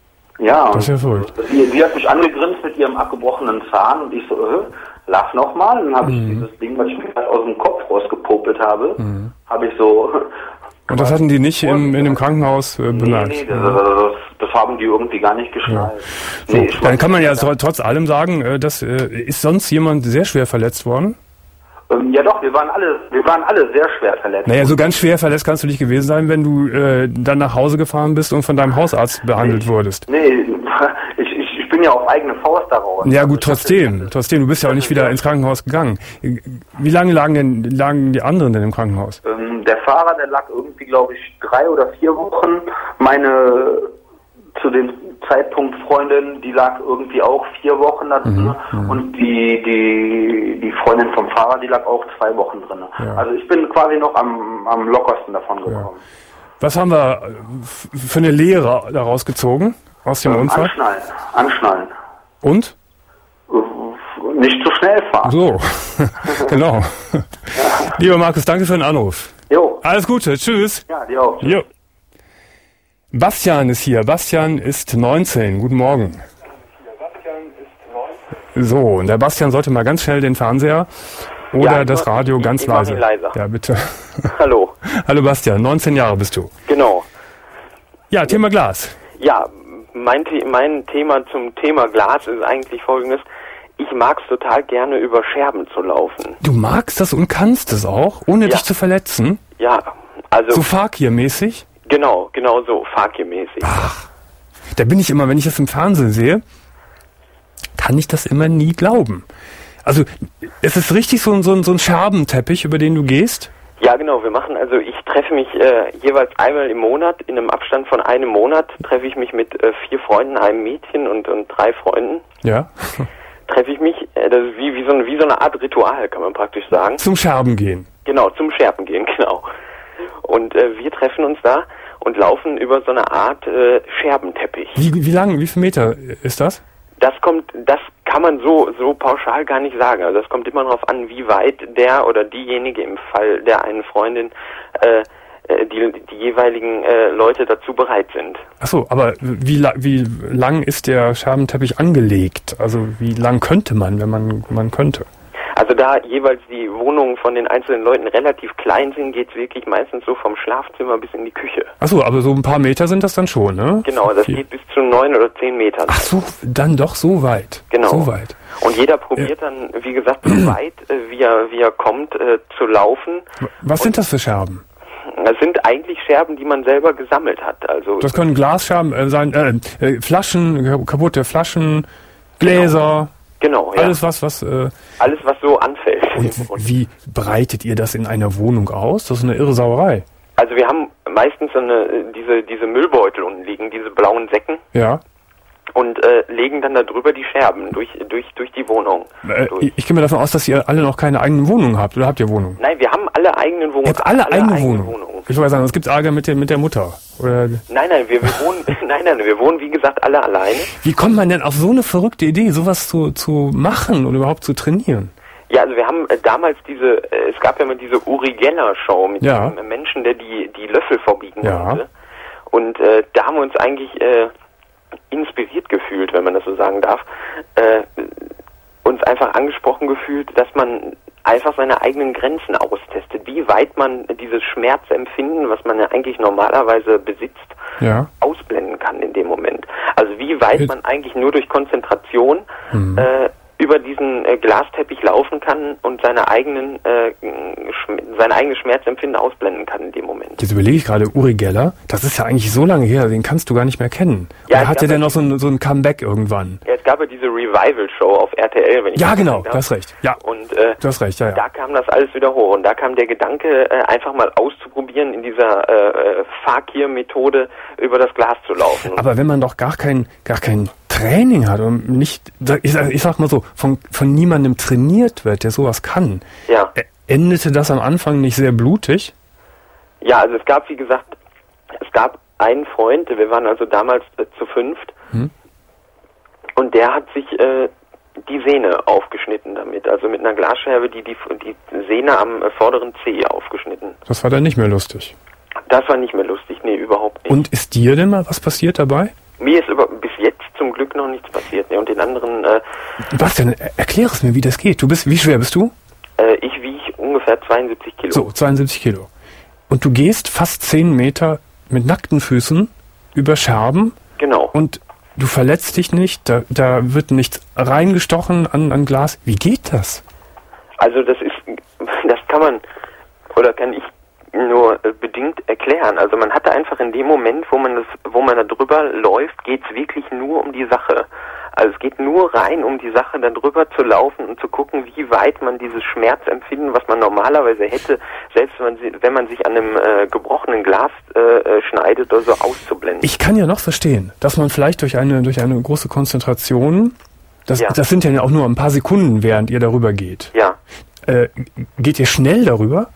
Ja, das ist ja verrückt. Die, die hat mich angegrinst mit ihrem abgebrochenen Zahn und ich so, äh, lach nochmal. Dann habe mhm. ich dieses Ding, was ich mir gerade aus dem Kopf rausgepopelt habe, mhm. habe ich so... Und das hatten die nicht im, in dem Krankenhaus äh, bemerkt? Nee, nee, das, das, das haben die irgendwie gar nicht geschnallt. Ja. So, nee, dann kann man ja so, trotz allem sagen, äh, dass, äh, ist sonst jemand sehr schwer verletzt worden? Ähm, ja doch, wir waren alle, wir waren alle sehr schwer verletzt. Naja, so ganz schwer verletzt kannst du nicht gewesen sein, wenn du äh, dann nach Hause gefahren bist und von deinem Hausarzt behandelt nee, wurdest. Nee, ich, ich, ich bin ja auf eigene Faust daraus. Ja gut, trotzdem, trotzdem, du bist ja auch nicht wieder ins Krankenhaus gegangen. Wie lange lagen denn lagen die anderen denn im Krankenhaus? Ähm, der Fahrer, der lag irgendwie, glaube ich, drei oder vier Wochen. Meine zu dem Zeitpunkt Freundin, die lag irgendwie auch vier Wochen da drin mhm, und die die die Freundin vom Fahrer, die lag auch zwei Wochen drin. Ja. Also ich bin quasi noch am, am lockersten davon gekommen. Ja. Was haben wir für eine Lehre daraus gezogen aus dem ähm, Unfall? Anschnallen, anschnallen. Und? Nicht zu schnell fahren. So, genau. Ja. Lieber Markus, danke für den Anruf. Jo. Alles Gute, tschüss. Ja, dir auch. Jo. Bastian ist hier. Bastian ist neunzehn. Guten Morgen. So, und der Bastian sollte mal ganz schnell den Fernseher oder ja, das Radio ganz ich leise. leiser. Ja, bitte. Hallo. Hallo Bastian, neunzehn Jahre bist du. Genau. Ja, Thema Glas. Ja, mein, The- mein Thema zum Thema Glas ist eigentlich folgendes. Ich mag es total gerne, über Scherben zu laufen. Du magst das und kannst es auch, ohne ja. dich zu verletzen? Ja, also... So Fakir-mäßig? Genau, genau so, Fakir-mäßig. Ach, da bin ich immer, wenn ich das im Fernsehen sehe, kann ich das immer nie glauben. Also, es ist richtig so, so, so ein Scherbenteppich, über den du gehst? Ja, genau, wir machen, also ich treffe mich äh, jeweils einmal im Monat, in einem Abstand von einem Monat, treffe ich mich mit äh, vier Freunden, einem Mädchen und, und drei Freunden. Ja. Treffe ich mich, äh, das ist wie, wie, so ein, wie so eine Art Ritual, kann man praktisch sagen. Zum Scherben gehen. Genau, zum Scherben gehen, genau. Und äh, wir treffen uns da und laufen über so eine Art äh, Scherbenteppich. Wie, wie lang, wie viel Meter ist das? Das kommt, das kann man so so pauschal gar nicht sagen. Also das kommt immer darauf an, wie weit der oder diejenige im Fall der einen Freundin äh, die die jeweiligen äh, Leute dazu bereit sind. Ach so, aber wie la- wie lang ist der Scherbenteppich angelegt? Also wie lang könnte man, wenn man man könnte? Also da jeweils die Wohnungen von den einzelnen Leuten relativ klein sind, geht's wirklich meistens so vom Schlafzimmer bis in die Küche. Ach so, aber so ein paar Meter sind das dann schon, ne? Genau, das Viel. geht bis zu neun oder zehn Metern. Ach so, dann doch so weit. Genau. So weit. Und jeder probiert ja. dann, wie gesagt, so weit, äh, wie er wie er kommt, äh, zu laufen. Was sind das für Scherben? Das sind eigentlich Scherben, die man selber gesammelt hat. Also das können Glasscherben äh, sein, äh, äh, Flaschen, kaputte Flaschen, Gläser. Genau, ja. Alles was, was. Äh, Alles was so anfällt. Und wie breitet ihr das in einer Wohnung aus? Das ist eine irre Sauerei. Also wir haben meistens so eine diese diese Müllbeutel unten liegen, diese blauen Säcken. Ja. Und äh, legen dann da drüber die Scherben durch durch durch die Wohnung. Äh, durch. Ich, ich gehe mir davon aus, dass ihr alle noch keine eigenen Wohnungen habt. Oder habt ihr Wohnungen? Nein, wir haben alle eigenen Wohnungen. Ihr habt alle, alle eigene, eigene Wohnungen. Wohnungen. Ich wollte sagen, es gibt Ärger mit der mit der Mutter. Oder nein, nein, wir, wir wohnen, nein, nein, wir wohnen wie gesagt alle alleine. Wie kommt man denn auf so eine verrückte Idee, sowas zu zu machen oder überhaupt zu trainieren? Ja, also wir haben äh, damals diese, äh, es gab ja mal diese Uri Geller Show mit ja. dem Menschen, der die die Löffel verbiegen ja. konnte. Und äh, da haben wir uns eigentlich äh, inspiriert gefühlt, wenn man das so sagen darf, äh, uns einfach angesprochen gefühlt, dass man einfach seine eigenen Grenzen austestet, wie weit man dieses Schmerzempfinden, was man ja eigentlich normalerweise besitzt, ja. ausblenden kann in dem Moment. Also wie weit Jetzt. man eigentlich nur durch Konzentration mhm. äh, über diesen äh, Glasteppich laufen kann und seine eigenen äh, schm- sein eigenes Schmerzempfinden ausblenden kann in dem Moment. Jetzt überlege ich gerade, Uri Geller, das ist ja eigentlich so lange her, den kannst du gar nicht mehr kennen. Ja, Oder hat der denn noch so ein, so ein Comeback irgendwann? Ja, es gab ja diese Revival-Show auf R T L, wenn ich Ja, das genau, sagen darf. du hast recht. Ja, und äh, du hast recht, ja, ja. da kam das alles wieder hoch und da kam der Gedanke, äh, einfach mal auszuprobieren, in dieser äh, Fakir-Methode über das Glas zu laufen. Aber wenn man doch gar kein, gar kein Training hat und nicht, ich sag, ich sag mal so, von, von niemandem trainiert wird, der sowas kann, ja. endete das am Anfang nicht sehr blutig? Ja, also es gab, wie gesagt, es gab einen Freund, wir waren also damals äh, zu fünft, hm? und der hat sich äh, die Sehne aufgeschnitten damit, also mit einer Glasscherbe, die die, die Sehne am äh, vorderen Zeh aufgeschnitten. Das war dann nicht mehr lustig. Das war nicht mehr lustig, nee, überhaupt nicht. Und ist dir denn mal was passiert dabei? Mir ist über, bis jetzt zum Glück noch nichts passiert, ne, und den anderen... Äh, Bastian, erklär es mir, wie das geht. Du bist, wie schwer bist du? Äh, ich wiege ungefähr zweiundsiebzig Kilo. So, zweiundsiebzig Kilo. Und du gehst fast zehn Meter mit nackten Füßen über Scherben. Genau. Und du verletzt dich nicht, da, da wird nichts reingestochen an, an Glas. Wie geht das? Also das ist, das kann man, oder kann ich nur äh, bedingt erklären. Also man hatte einfach in dem Moment, wo man das, wo man da drüber läuft, geht es wirklich nur um die Sache. Also es geht nur rein um die Sache, da drüber zu laufen und zu gucken, wie weit man dieses Schmerzempfinden, was man normalerweise hätte, selbst wenn man, wenn man sich an einem äh, gebrochenen Glas äh, schneidet oder so, auszublenden. Ich kann ja noch verstehen, dass man vielleicht durch eine, durch eine große Konzentration, das, ja. das sind ja auch nur ein paar Sekunden, während ihr darüber geht. Ja. Äh, geht ihr schnell darüber?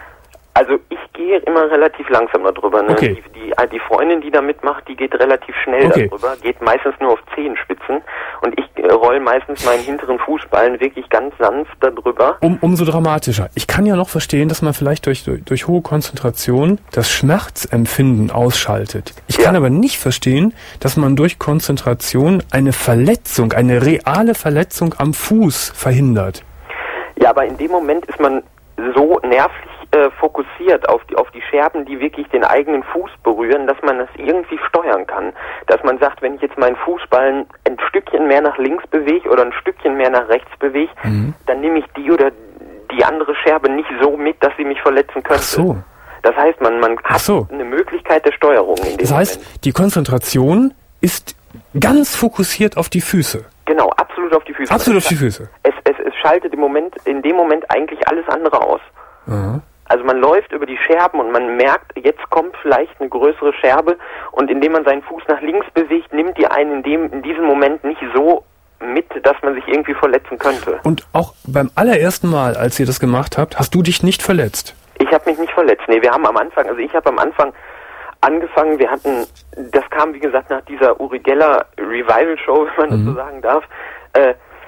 Also ich gehe immer relativ langsam darüber. Ne? Okay. Die, die, die Freundin, die da mitmacht, die geht relativ schnell okay. darüber, geht meistens nur auf Zehenspitzen und ich äh, roll meistens meinen hinteren Fußballen wirklich ganz sanft darüber. Um, umso dramatischer. Ich kann ja noch verstehen, dass man vielleicht durch, durch, durch hohe Konzentration das Schmerzempfinden ausschaltet. Ich ja. kann aber nicht verstehen, dass man durch Konzentration eine Verletzung, eine reale Verletzung am Fuß verhindert. Ja, aber in dem Moment ist man so nervlich äh, fokussiert auf die, auf die Scherben, die wirklich den eigenen Fuß berühren, dass man das irgendwie steuern kann. Dass man sagt, wenn ich jetzt meinen Fußballen ein Stückchen mehr nach links bewege oder ein Stückchen mehr nach rechts bewege, mhm. dann nehme ich die oder die andere Scherbe nicht so mit, dass sie mich verletzen könnte. Ach so. Das heißt, man, man hat so. eine Möglichkeit der Steuerung in dem Das heißt, Moment. die Konzentration ist ganz fokussiert auf die Füße. Genau, absolut auf die Füße. Absolut es, auf die Füße. Es, es, es schaltet im Moment, in dem Moment eigentlich alles andere aus. Aha. Also man läuft über die Scherben und man merkt, jetzt kommt vielleicht eine größere Scherbe und indem man seinen Fuß nach links bewegt, nimmt die einen in, dem, in diesem Moment nicht so mit, dass man sich irgendwie verletzen könnte. Und auch beim allerersten Mal, als ihr das gemacht habt, hast du dich nicht verletzt? Ich habe mich nicht verletzt. Nee, wir haben am Anfang, also ich habe am Anfang angefangen, wir hatten, das kam wie gesagt nach dieser Uri Geller Revival Show, wenn man mhm. das so sagen darf, äh,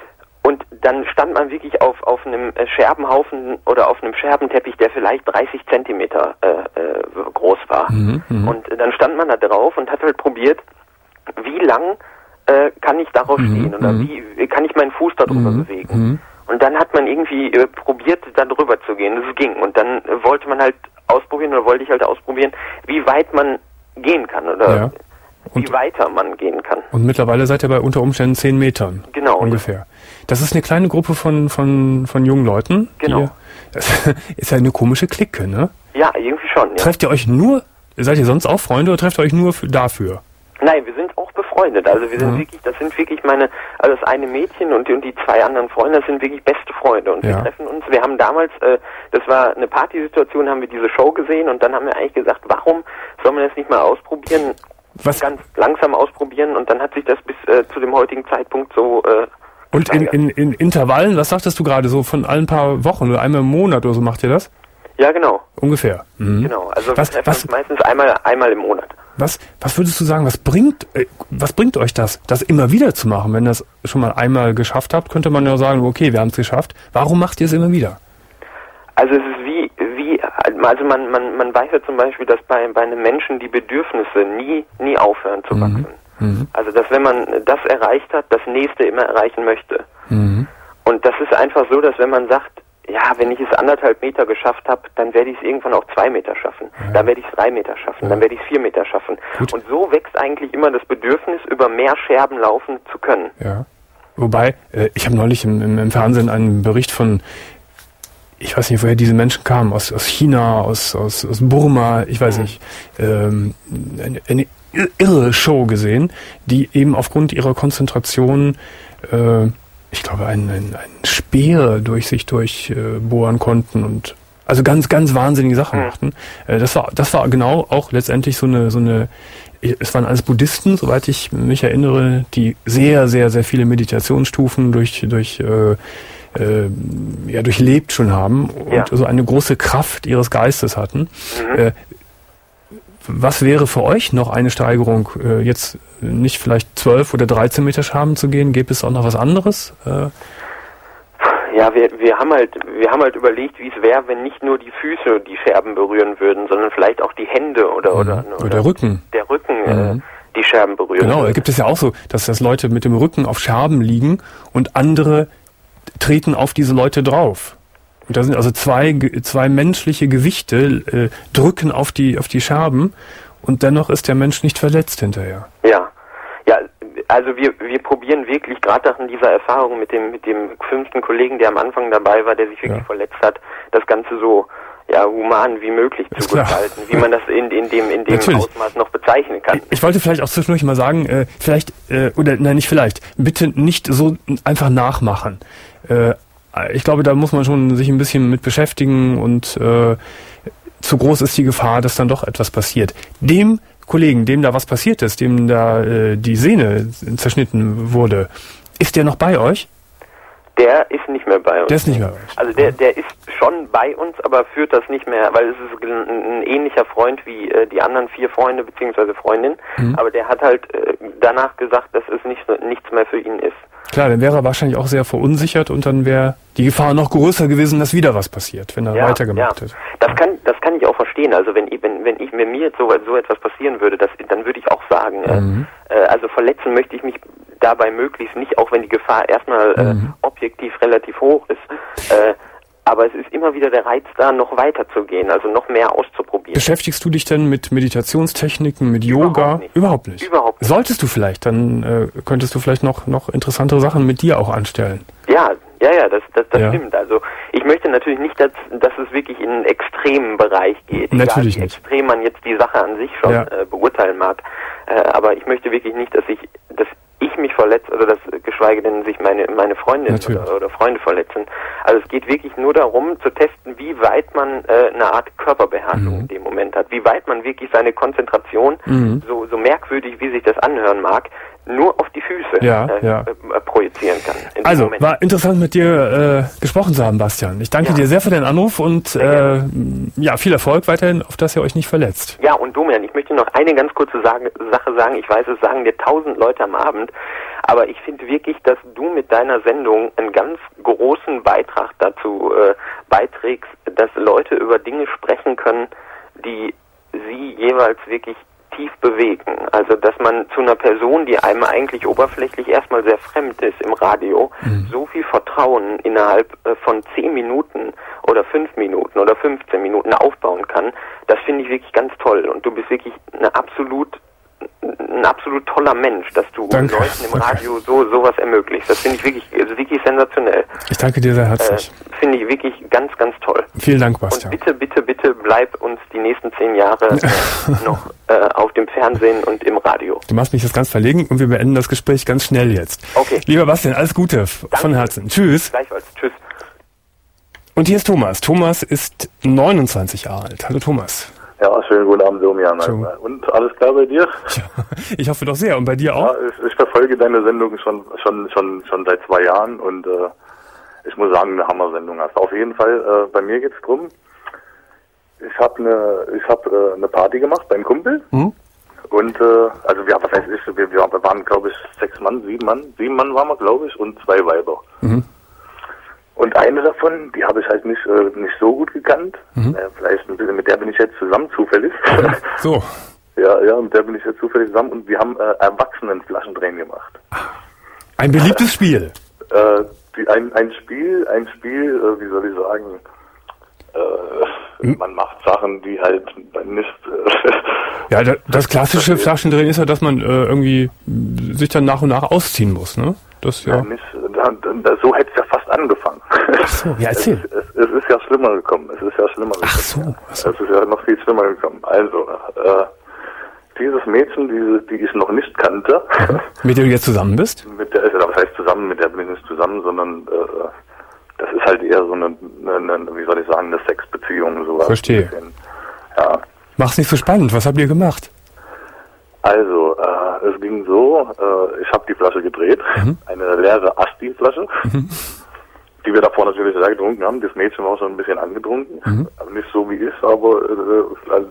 Und dann stand man wirklich auf, auf einem Scherbenhaufen oder auf einem Scherbenteppich, der vielleicht dreißig Zentimeter äh, äh, groß war. Mhm, und dann stand man da drauf und hat halt probiert, wie lang äh, kann ich darauf mhm, stehen oder wie, wie kann ich meinen Fuß da drüber mhm, bewegen. Mhm. Und dann hat man irgendwie äh, probiert, da drüber zu gehen. Das ging. Und dann äh, wollte man halt ausprobieren oder wollte ich halt ausprobieren, wie weit man gehen kann oder ja. wie weiter man gehen kann. Und mittlerweile seid ihr bei unter Umständen zehn Metern. Genau. Ungefähr. Das ist eine kleine Gruppe von, von, von jungen Leuten. Genau. Die, das ist ja eine komische Clique, ne? Ja, irgendwie schon. Ja. Trefft ihr euch nur, seid ihr sonst auch Freunde oder trefft ihr euch nur für, dafür? Nein, wir sind auch befreundet. Also wir sind mhm. wirklich, das sind wirklich meine, also das eine Mädchen und die, und die zwei anderen Freunde, das sind wirklich beste Freunde. Und ja. wir treffen uns, wir haben damals, äh, das war eine Partysituation, haben wir diese Show gesehen und dann haben wir eigentlich gesagt, warum soll man das nicht mal ausprobieren? Was? Ganz langsam ausprobieren und dann hat sich das bis äh, zu dem heutigen Zeitpunkt so äh, Und in, in, in Intervallen, was sagtest du gerade, so von ein paar Wochen oder einmal im Monat oder so macht ihr das? Ja, genau. Ungefähr. Mhm. Genau, also was, wir treffen was, uns meistens einmal, einmal im Monat. Was, was würdest du sagen, was bringt, äh, was bringt euch das, das immer wieder zu machen? Wenn ihr das schon mal einmal geschafft habt, könnte man ja sagen, okay, wir haben es geschafft. Warum macht ihr es immer wieder? Also es ist wie, wie, also man, man, man weiß ja zum Beispiel, dass bei, bei einem Menschen die Bedürfnisse nie, nie aufhören zu wachsen. Mhm. Also dass wenn man das erreicht hat, das nächste immer erreichen möchte. Mhm. Und das ist einfach so, dass wenn man sagt, ja, wenn ich es anderthalb Meter geschafft habe, dann werde ich es irgendwann auch zwei Meter schaffen. Ja. Dann werde ich es drei Meter schaffen. Ja. Dann werde ich es vier Meter schaffen. Gut. Und so wächst eigentlich immer das Bedürfnis, über mehr Scherben laufen zu können. Ja. Wobei, äh, ich habe neulich im, im, im Fernsehen einen Bericht von, ich weiß nicht, woher diese Menschen kamen, aus, aus China, aus, aus, aus Burma, ich weiß mhm. nicht, ähm, eine, eine irre Show gesehen, die eben aufgrund ihrer Konzentration äh, ich glaube, einen, einen, einen Speer durch sich durchbohren äh, konnten und also ganz, ganz wahnsinnige Sachen machten. Äh, das war, das war genau auch letztendlich so eine, so eine, es waren alles Buddhisten, soweit ich mich erinnere, die sehr, sehr, sehr viele Meditationsstufen durch, durch, äh, äh, ja, durchlebt schon haben und ja. so eine große Kraft ihres Geistes hatten. Mhm. Äh, Was wäre für euch noch eine Steigerung, äh, jetzt nicht vielleicht zwölf oder dreizehn Meter Scherben zu gehen? Gäbe es auch noch was anderes? Äh? Ja, wir, wir haben halt, wir haben halt überlegt, wie es wäre, wenn nicht nur die Füße die Scherben berühren würden, sondern vielleicht auch die Hände oder, mhm. oder, oder, oder der Rücken. Der Rücken, mhm. äh, die Scherben berühren. Genau, würde. da gibt es ja auch so, dass das Leute mit dem Rücken auf Scherben liegen und andere treten auf diese Leute drauf. Und da sind also zwei, zwei menschliche Gewichte, äh, drücken auf die, auf die Scherben und dennoch ist der Mensch nicht verletzt hinterher. Ja, ja, also wir, wir probieren wirklich, gerade nach dieser Erfahrung mit dem, mit dem fünften Kollegen, der am Anfang dabei war, der sich wirklich ja. verletzt hat, das Ganze so, ja, human wie möglich zu gestalten, wie man das in, in dem, in dem Ausmaß noch bezeichnen kann. Ich wollte vielleicht auch zwischendurch mal sagen, äh, vielleicht, äh, oder nein, nicht vielleicht, bitte nicht so einfach nachmachen. Äh, Ich glaube, da muss man schon sich ein bisschen mit beschäftigen und äh, zu groß ist die Gefahr, dass dann doch etwas passiert. Dem Kollegen, dem da was passiert ist, dem da äh, die Sehne zerschnitten wurde, ist der noch bei euch? Der ist nicht mehr bei uns. Der ist nicht mehr bei euch. Also der, der ist schon bei uns, aber führt das nicht mehr, weil es ist ein, ein ähnlicher Freund wie äh, die anderen vier Freunde bzw. Freundin, mhm. aber der hat halt äh, danach gesagt, dass es nicht, nichts mehr für ihn ist. Klar, dann wäre er wahrscheinlich auch sehr verunsichert und dann wäre die Gefahr noch größer gewesen, dass wieder was passiert, wenn er ja, weitergemacht ja. hätte. Das kann, das kann ich auch verstehen. Also wenn ich, wenn, wenn ich wenn mir jetzt so, so etwas passieren würde, das, dann würde ich auch sagen, mhm. äh, also verletzen möchte ich mich dabei möglichst nicht, auch wenn die Gefahr erstmal äh, mhm. objektiv relativ hoch ist. Äh, Aber es ist immer wieder der Reiz da, noch weiter zu gehen, also noch mehr auszuprobieren. Beschäftigst du dich denn mit Meditationstechniken, mit Yoga? Überhaupt nicht. Überhaupt nicht. Überhaupt nicht. Solltest du vielleicht, dann äh, könntest du vielleicht noch noch interessantere Sachen mit dir auch anstellen. Ja, ja, ja, das, das, das ja. stimmt. Also ich möchte natürlich nicht, dass, dass es wirklich in einen extremen Bereich geht. Natürlich egal, wie nicht. extrem man jetzt die Sache an sich schon ja. äh, beurteilen mag. Äh, aber ich möchte wirklich nicht, dass ich, dass ich mich verletze oder dass geschweige denn sich meine meine Freundin oder, oder Freunde verletzen. Also es geht wirklich nur darum zu testen, wie weit man äh, eine Art Körperbeherrschung mhm. in dem Moment hat, wie weit man wirklich seine Konzentration, mhm. so so merkwürdig wie sich das anhören mag, nur auf die Füße ja, äh, ja. Äh, projizieren kann. Also Moment. War interessant mit dir äh, gesprochen zu haben, Bastian. Ich danke ja. dir sehr für deinen Anruf und äh, ja viel Erfolg weiterhin, auf dass ihr euch nicht verletzt. Ja, und Domian, ich möchte noch eine ganz kurze Sache sagen. Ich weiß, es sagen dir tausend Leute am Abend, Aber ich finde wirklich, dass du mit deiner Sendung einen ganz großen Beitrag dazu äh, beiträgst, dass Leute über Dinge sprechen können, die sie jeweils wirklich tief bewegen. Also, dass man zu einer Person, die einem eigentlich oberflächlich erstmal sehr fremd ist im Radio, mhm. so viel Vertrauen innerhalb äh, von zehn Minuten oder fünf Minuten oder fünfzehn Minuten aufbauen kann, das finde ich wirklich ganz toll. Und du bist wirklich eine absolut ein absolut toller Mensch, dass du Danke. Leuten im Radio so sowas ermöglicht. Das finde ich wirklich, also wirklich sensationell. Ich danke dir sehr herzlich. Äh, finde ich wirklich ganz, ganz toll. Vielen Dank, Bastian. Und bitte, bitte, bitte bleib uns die nächsten zehn Jahre äh, noch äh, auf dem Fernsehen und im Radio. Du machst mich jetzt ganz verlegen und wir beenden das Gespräch ganz schnell jetzt. Okay. Lieber Bastian, alles Gute f- von Herzen. Tschüss. Gleichfalls. Tschüss. Und hier ist Thomas. Thomas ist neunundzwanzig Jahre alt. Hallo Thomas. Ja, schönen guten Abend, Domian. Und alles klar bei dir? Ja, ich hoffe doch sehr. Und bei dir auch? Ja, ich, ich verfolge deine Sendung schon schon schon schon seit zwei Jahren und äh, ich muss sagen, eine Hammer-Sendung hast. Auf jeden Fall, äh, bei mir geht's drum. Ich habe eine ich habe äh, eine Party gemacht beim Kumpel mhm. und äh, also wir, was heißt ich, wir, wir waren glaube ich sechs Mann, sieben Mann, sieben Mann waren wir glaube ich und zwei Weiber. Mhm. Und eine davon, die habe ich halt nicht äh, nicht so gut gekannt. Mhm. Äh, vielleicht ein bisschen, mit der bin ich jetzt zusammen zufällig. So. Ja, ja, mit der bin ich jetzt zufällig zusammen und wir haben äh, Erwachsenen-Flaschendrehen gemacht. Ein beliebtes Spiel. Äh, die, ein, ein Spiel, ein Spiel, äh, wie soll ich sagen, äh, hm? man macht Sachen, die halt nicht... Äh, ja, da, das klassische Flaschendrehen ist ja, dass man äh, irgendwie sich dann nach und nach ausziehen muss, ne? Das ja. ja nicht, da, da, so hätte es ja fast angefangen. Ach so, ja, erzähl. Es, es, es ist ja schlimmer gekommen. Es ist ja schlimmer gekommen. Ach so. Ach so. Es ist ja noch viel schlimmer gekommen. Also, äh, dieses Mädchen, diese, die ich noch nicht kannte. Mit der du jetzt zusammen bist? Mit der, also, was heißt zusammen? Mit der bin ich nicht zusammen, sondern äh, das ist halt eher so eine, eine, eine wie soll ich sagen, eine Sexbeziehung. Sowas. Verstehe. Ja. Mach's nicht so spannend. Was habt ihr gemacht? Also, äh, es ging so, äh, ich habe die Flasche gedreht, mhm. eine leere Asti-Flasche, mhm. die wir davor natürlich sehr getrunken haben. Das Mädchen war schon ein bisschen angetrunken, mhm. also nicht so wie ich, aber äh, also,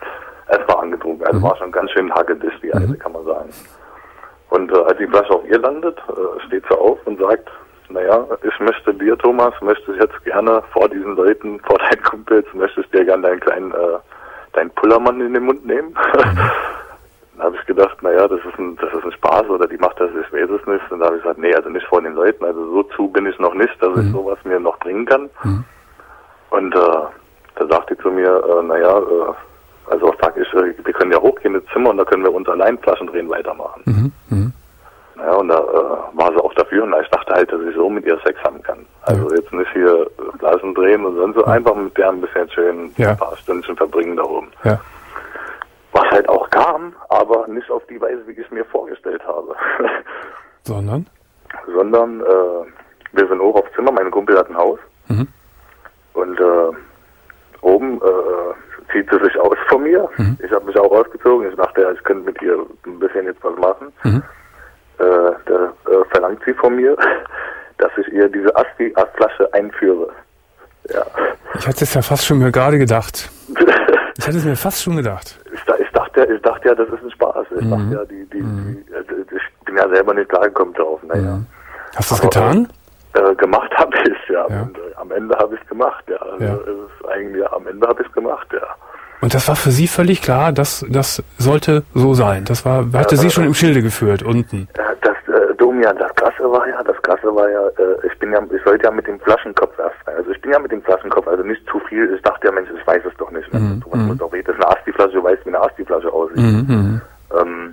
es war angetrunken, also mhm. war schon ganz schön hackedisch, die alte, mhm. kann man sagen. Und äh, als die Flasche auf ihr landet, äh, steht sie auf und sagt, naja, ich möchte dir, Thomas, möchte ich jetzt gerne vor diesen Leuten, vor deinen Kumpels, möchte ich dir gerne deinen kleinen, äh, deinen Pullermann in den Mund nehmen. Mhm. Dann habe ich gedacht, naja, das ist ein, das ist ein Spaß oder die macht das, ich weiß es nicht. Und da habe ich gesagt, nee, also nicht vor den Leuten, also so zu bin ich noch nicht, dass mhm. ich sowas mir noch bringen kann. Mhm. Und äh, da sagte sie zu mir, äh, naja, äh, also sag ich, äh, wir können ja hochgehen ins Zimmer und da können wir unter Leinflaschendrehen weitermachen. Mhm. Mhm. Naja, und da äh, war sie auch dafür und ich dachte halt, dass ich so mit ihr Sex haben kann. Also ja. jetzt nicht hier Flaschen drehen und sonst so, mhm. einfach mit der ein bisschen schön ja. ein paar Stündchen verbringen da oben. Ja. Was halt auch kam, aber nicht auf die Weise, wie ich es mir vorgestellt habe. Sondern? Sondern, äh, wir sind hoch aufs Zimmer, mein Kumpel hat ein Haus. Mhm. Und äh, oben äh, zieht sie sich aus von mir. Mhm. Ich habe mich auch ausgezogen. Ich dachte, ja, ich könnte mit ihr ein bisschen jetzt was machen. Mhm. Äh, da äh, verlangt sie von mir, dass ich ihr diese Asti-Flasche einführe. Ja. Ich hatte es ja fast schon mir gerade gedacht. Ich hatte es mir fast schon gedacht. Ich, ich, dachte, ich dachte ja, das ist ein Spaß. Ich mhm. dachte ja, die, die, mhm. die, ich bin ja selber nicht klargekommen darauf. Naja. Mhm. Hast du es getan? Äh, gemacht habe ich es, ja. ja. Und, äh, am Ende habe ich es gemacht, ja. Also, ja. Es ist eigentlich, ja, am Ende habe ich es gemacht, ja. Und das war für Sie völlig klar, dass das sollte so sein. Das war, hatte ja, Sie schon im Schilde geführt, unten. Das, äh, Domian, das Krasse war ja, das Krasse war ja, äh, ich bin ja, ich sollte ja mit dem Flaschenkopf erst rein. Also ich bin ja mit dem Flaschenkopf, also nicht zu viel. Ich dachte ja, Mensch, ich weiß es doch nicht. Ne? Mhm. Du musst auch reden, das ist eine Asti-Flasche, du weißt, wie eine Asti-Flasche aussieht. Mhm. Ähm,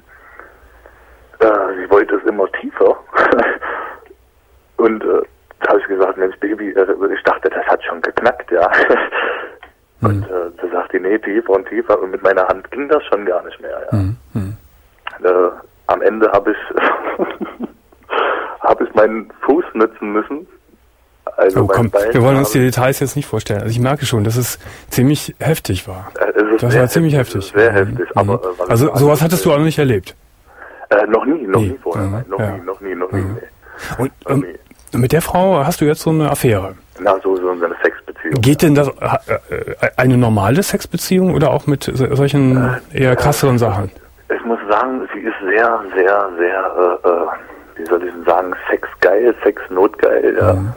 äh, sie wollte es immer tiefer. Und äh, da habe ich gesagt, Mensch, Baby, äh, ich dachte, das hat schon geknackt, ja. Und äh, da sagt die, nee, tiefer und tiefer. Und mit meiner Hand ging das schon gar nicht mehr. Ja. Mhm. Äh, am Ende habe ich, hab ich meinen Fuß nutzen müssen. Also oh, komm, wir wollen uns die Details jetzt nicht vorstellen. Also ich merke schon, dass es ziemlich heftig war. Äh, es das war ziemlich heftig. Sehr heftig. Mhm. Aber, äh, also sowas hattest du auch noch nicht erlebt? Äh, noch nie, noch nee. nie vorher. Mhm. Noch, ja. nie, noch nie, noch nie, mhm. nee. Und ähm, nie. Mit der Frau hast du jetzt so eine Affäre? Na, so, so eine Sexbeziehung. Geht denn das äh, eine normale Sexbeziehung oder auch mit solchen äh, eher krasseren äh, Sachen? Ich muss sagen, sie ist sehr, sehr, sehr, äh, wie soll ich denn sagen, Sex geil, Sex notgeil, ja. Mhm.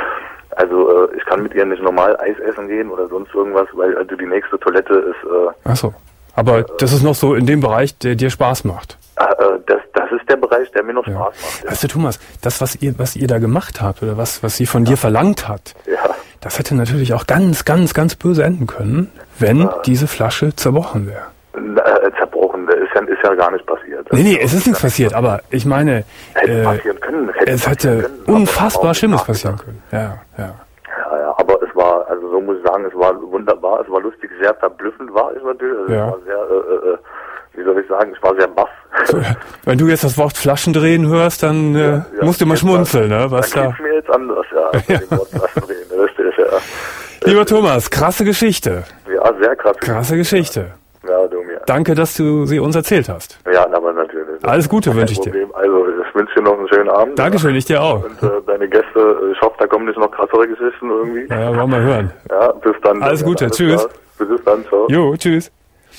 Also äh, ich kann mit ihr nicht normal Eis essen gehen oder sonst irgendwas, weil also die nächste Toilette ist... Äh, Ach so. Aber äh, das ist noch so in dem Bereich, der dir Spaß macht. Äh, das, das ist der Bereich, der mir noch Spaß ja. macht. Ja. Weißt du, Thomas, das, was ihr, was ihr da gemacht habt oder was, was sie von ja. dir verlangt hat, ja. das hätte natürlich auch ganz, ganz, ganz böse enden können, wenn ja. diese Flasche zerbrochen wäre. Äh, zerbrochen, ist ja, ist ja gar nicht passiert. Nee, nee, es ist nichts passiert, aber ich meine, hätte äh, passieren können, hätte es hätte können, unfassbar Schlimmes passieren können. Ja, ja. Ja, ja, aber es war, also so muss ich sagen, es war wunderbar, es war lustig, sehr verblüffend war es natürlich, also ja. es war sehr, äh, äh, wie soll ich sagen, ich war sehr baff. So, wenn du jetzt das Wort Flaschendrehen hörst, dann äh, ja, ja, musst du mal schmunzeln, ne? Was da? Geht's mir jetzt anders, ja. ja. Dem Wort Flaschendrehen, richtig, ja. Lieber Thomas, krasse Geschichte. Ja, sehr krass. Krasse Geschichte. Ja, du mir. Danke, dass du sie uns erzählt hast. Ja, aber natürlich. Alles Gute wünsche ich dir. Also, ich wünsche dir noch einen schönen Abend. Dankeschön, ich dir auch. Und äh, deine Gäste, ich hoffe, da kommen nicht noch krassere Geschichten irgendwie. Ja, ja, wollen wir hören. Ja, bis dann. Alles Gute, alles tschüss. Bis dann, ciao. Jo, tschüss.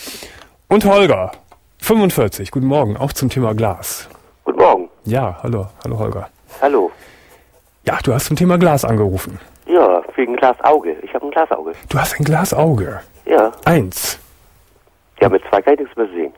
Und Holger, fünfundvierzig, guten Morgen, auch zum Thema Glas. Guten Morgen. Ja, hallo, hallo Holger. Hallo. Ja, du hast zum Thema Glas angerufen. Ja, wegen Glasauge. Ich habe ein Glasauge. Du hast ein Glasauge? Ja. Eins? Ja, mit zwei kann ich nichts mehr sehen.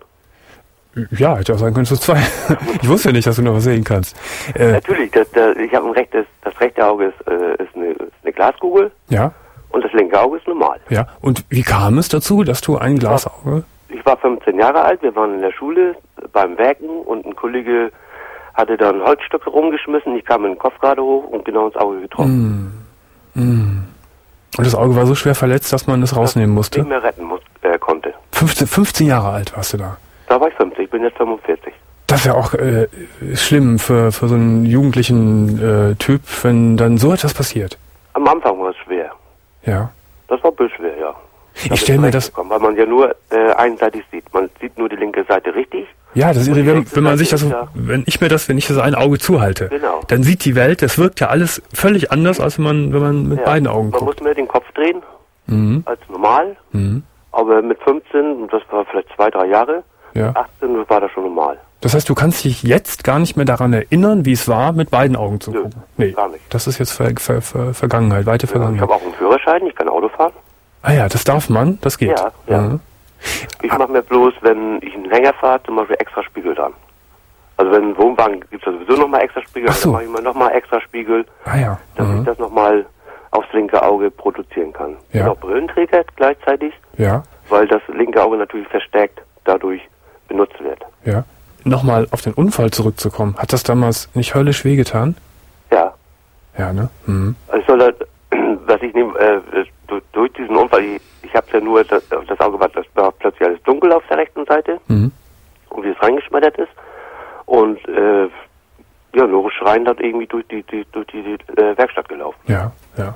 Ja, hätte auch sein können, du zwei. Ich wusste ja nicht, dass du noch was sehen kannst. Äh, Natürlich, das, das, ich habe ein rechtes, das rechte Auge ist, äh, ist, eine, ist eine Glaskugel. Ja. Und das linke Auge ist normal. Ja, und wie kam es dazu, dass du ein Glasauge... Ich war fünfzehn Jahre alt, wir waren in der Schule beim Werken und ein Kollege hatte da einen Holzstock rumgeschmissen, ich kam mit dem Kopf gerade hoch und genau ins Auge getroffen. Mm. Mm. Und das Auge war so schwer verletzt, dass man es rausnehmen musste? Nicht mehr retten muss, äh, konnte. fünfzehn, fünfzehn Jahre alt warst du da? Da war ich fünfzig, ich bin jetzt fünfundvierzig. Das ist ja auch äh, schlimm für, für so einen jugendlichen äh, Typ, wenn dann so etwas passiert. Am Anfang war es schwer. Ja. Das war böse schwer, ja. Ich stelle mir das... Gekommen, weil man ja nur äh, einseitig sieht. Man sieht nur die linke Seite richtig. Ja, das ist, wenn, wenn man sich das, so, wenn ich mir das, wenn ich das ein Auge zuhalte, genau. dann sieht die Welt, das wirkt ja alles völlig anders, als wenn man, wenn man mit ja, beiden Augen man guckt. Man muss mehr den Kopf drehen, mhm. als normal. Mhm. Aber mit fünfzehn, das war vielleicht zwei, drei Jahre, ja. achtzehn war das schon normal. Das heißt, du kannst dich jetzt gar nicht mehr daran erinnern, wie es war, mit beiden Augen zu Nö, gucken? Nee, gar nicht. Das ist jetzt Ver, Ver, Ver, Vergangenheit, weite ja, Vergangenheit. Ich habe auch einen Führerschein, ich kann Auto fahren. Ah ja, das darf man, das geht. Ja, ja. Mhm. Ich mache mir bloß, wenn ich einen länger fahre, zum Beispiel extra Spiegel dran. Also wenn ein Wohnwagen gibt es sowieso nochmal extra Spiegel, Ach so. dann mache ich mir nochmal extra Spiegel, ah ja. dass mhm. ich das nochmal aufs linke Auge produzieren kann. Ja. Ich bin auch Brillenträger gleichzeitig, ja. weil das linke Auge natürlich verstärkt dadurch benutzt wird. Ja. Nochmal auf den Unfall zurückzukommen. Hat das damals nicht höllisch wehgetan? Ja. Ja, ne? Mhm. Also ich soll halt, was ich nehme, äh, durch, durch diesen Unfall, ich, ich habe ja nur, das, das Auge war, das war plötzlich alles dunkel auf der rechten Seite, mhm. und wie es reingeschmettert ist. Und äh, ja, nur schreien hat irgendwie durch die, die durch die, die äh, Werkstatt gelaufen. Ja, ja.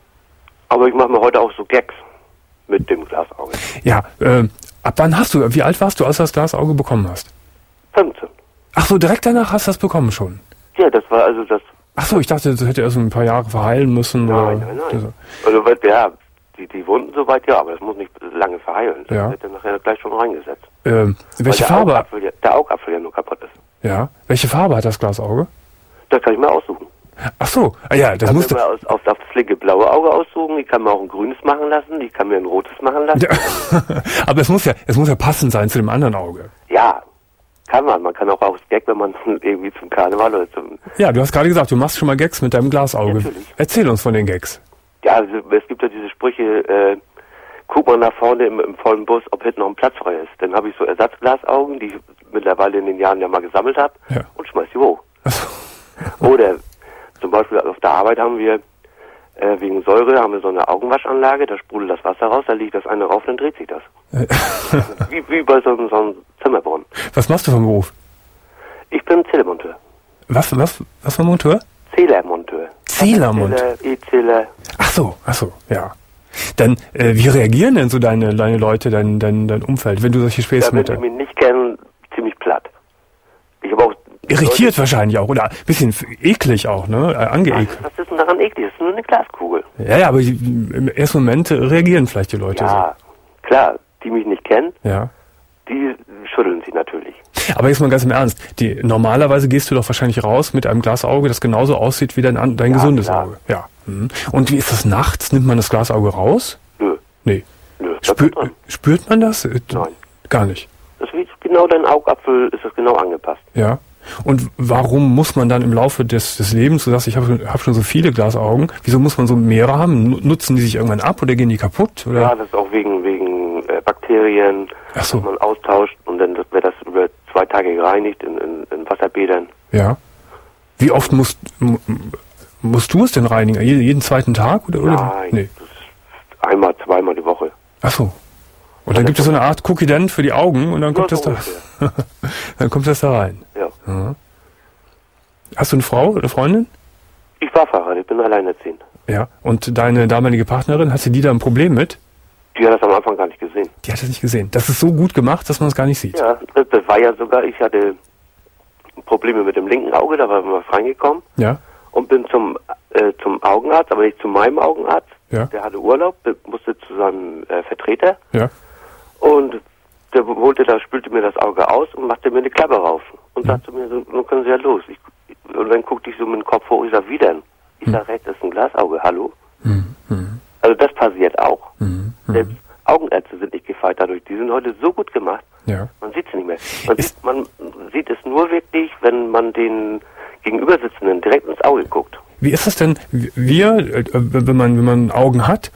Aber ich mache mir heute auch so Gags mit dem Glasauge. Ja, äh, ab wann hast du, wie alt warst du, als du das Glasauge bekommen hast? fünfzehn. Ach so, direkt danach hast du das bekommen schon? Ja, das war also das... Ach so, ich dachte, das hätte erst ein paar Jahre verheilen müssen. Nein, oder nein, nein. Also, ja, die, die Wunden soweit, ja, aber das muss nicht lange verheilen. Das ja. wird dann nachher gleich schon reingesetzt. Ähm, welche der Farbe? Augapfel, ja, der Augapfel ja nur kaputt ist. Ja. Welche Farbe hat das Glasauge? Das kann ich mir aussuchen. Ach so, ah, ja, das musste... Ich kann mir aus, auf, auf das linke blaue Auge aussuchen, ich kann mir auch ein grünes machen lassen, ich kann mir ein rotes machen lassen. Ja. Aber es muss ja, es muss ja passend sein zu dem anderen Auge. Ja, kann man. Man kann auch aus Gag, wenn man irgendwie zum Karneval oder zum... Ja, du hast gerade gesagt, du machst schon mal Gags mit deinem Glasauge. Natürlich. Erzähl uns von den Gags. Ja, also, es gibt ja diese Sprüche, äh, guck mal nach vorne im, im vollen Bus, ob hinten noch ein Platz frei ist. Dann habe ich so Ersatzglasaugen, die ich mittlerweile in den Jahren ja mal gesammelt habe, ja. und schmeiß die hoch. So. Oder zum Beispiel auf der Arbeit haben wir, äh, wegen Säure, haben wir so eine Augenwaschanlage, da sprudelt das Wasser raus, da liegt das eine rauf, dann dreht sich das. wie, wie bei so, so einem Zimmerbrunnen. Was machst du vom Beruf? Ich bin Zählermonteur. Was, was, was für ein Monteur? Zählermonteur. Zählermonteur. E-Zähler. Ach so, ach so, ja. Dann, äh, wie reagieren denn so deine, deine Leute, dein, dein, dein Umfeld, wenn du solche Späße mit... Ja, wenn die mich nicht kennen, ziemlich platt. Ich habe auch... Irritiert Leute, wahrscheinlich auch, oder ein bisschen eklig auch, ne? Äh, angeekelt. Was ist denn daran eklig? Das ist nur eine Glaskugel. Ja, ja, aber die, im ersten Moment reagieren vielleicht die Leute ja, so. Klar, die mich nicht kennen, ja. die schütteln sich natürlich. Aber jetzt mal ganz im Ernst, die, normalerweise gehst du doch wahrscheinlich raus mit einem Glasauge, das genauso aussieht wie dein, dein ja, gesundes klar. Auge. Ja. Mhm. Und wie ist das nachts? Nimmt man das Glasauge raus? Nö. Nee. Nö. Spür, spürt man das? Nein. Gar nicht. Das ist genau dein Augapfel, ist das genau angepasst. Ja. Und warum muss man dann im Laufe des, des Lebens, du sagst, ich habe hab schon so viele Glasaugen, wieso muss man so mehrere haben? Nutzen die sich irgendwann ab oder gehen die kaputt? Oder? Ja, das ist auch wegen, wegen äh, Bakterien, Ach so. dass man austauscht und dann wird das über zwei Tage gereinigt in, in, in Wasserbädern. Ja. Wie oft musst, musst du es denn reinigen? Jeden, jeden zweiten Tag? Oder, oder? Nein, Nee. das ist einmal, zweimal die Woche. Ach so. Und dann gibt es so eine Art Cookie-Dent für die Augen und dann kommt Ja, das so da, dann kommt das da rein. Ja. Ja. Hast du eine Frau oder Freundin? Ich war verheiratet, ich bin alleinerziehend. Ja. Und deine damalige Partnerin, hast du die da ein Problem mit? Die hat das am Anfang gar nicht gesehen. Die hat das nicht gesehen. Das ist so gut gemacht, dass man es gar nicht sieht. Ja, das, das war ja sogar, ich hatte Probleme mit dem linken Auge, da war ich reingekommen Ja. und bin zum äh, zum Augenarzt, aber nicht zu meinem Augenarzt. Ja. Der hatte Urlaub, musste zu seinem äh, Vertreter. Ja. Und der holte da, spülte mir das Auge aus und machte mir eine Klappe rauf. Und Mhm. sagte mir, so, nun können Sie ja los. Ich, und dann guckte ich so mit dem Kopf hoch, ich sag, wie denn? Ich Mhm. sag, rechts ist ein Glasauge, hallo? Mhm. Mhm. Also das passiert auch. Mhm. Selbst Augenärzte sind nicht gefeit dadurch. Die sind heute so gut gemacht, Ja. man sieht sie nicht mehr. Man Ist- sieht, man sieht es nur wirklich, wenn man den Gegenübersitzenden direkt ins Auge guckt. Wie ist das denn? Wir, äh, wenn man, wenn man Augen hat,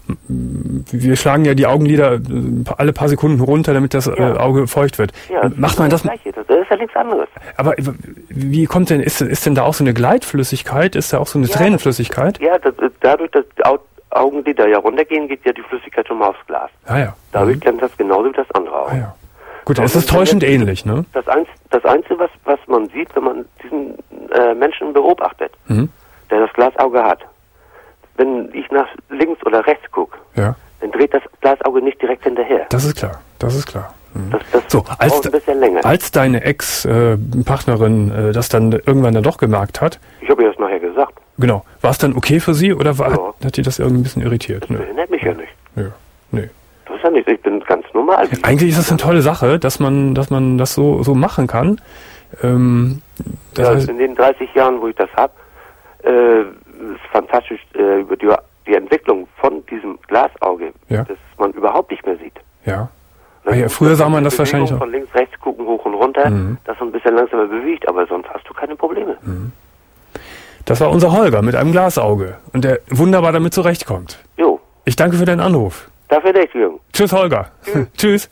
wir schlagen ja die Augenlider äh, alle paar Sekunden runter, damit das äh, Ja. Auge feucht wird. Ja, Macht man das? das Gleiche. Das ist ja nichts anderes. Aber wie kommt denn, ist, ist denn da auch so eine Gleitflüssigkeit? Ist da auch so eine Ja, Tränenflüssigkeit? Ja, das, dadurch, dass die Au- Augenlider ja runtergehen, geht ja die Flüssigkeit schon mal aufs Glas. Ah ja. Dadurch glänzt das genauso wie das andere Auge. Ah ja. Gut, es ist täuschend ähnlich, ne? Das, Einz das Einzige, was, was man sieht, wenn man diesen äh, Menschen beobachtet, Mhm. der das Glasauge hat, wenn ich nach links oder rechts gucke, Ja. dann dreht das Glasauge nicht direkt hinterher. Das ist klar. Das ist klar. Mhm. Das, das So, als, braucht ein bisschen länger. als deine Ex-Partnerin äh, das dann irgendwann dann doch gemerkt hat, Ich habe ihr das nachher gesagt. genau, war es dann okay für sie oder war, Ja. hat, hat die das irgendwie ein bisschen irritiert? Das Nö. behindert mich ja nicht. Ja. Nee. Das ist ja nicht, ich bin ganz normal. Eigentlich ist das eine tolle Sache, dass man, dass man das so, so machen kann. Ähm, das Ja, heißt, in den dreißig Jahren, wo ich das habe, äh, ist fantastisch äh, über die, die Entwicklung von diesem Glasauge, Ja. das man überhaupt nicht mehr sieht. ja. Ah ja, früher sah man das Bewegung wahrscheinlich auch. von links, rechts gucken, hoch und runter, Mhm. das so ein bisschen langsamer bewegt, aber sonst hast du keine Probleme. Das war unser Holger mit einem Glasauge und der wunderbar damit zurechtkommt. Jo, Ich danke für deinen Anruf. dafür nicht, Jürgen. Tschüss, Holger. Tschüss.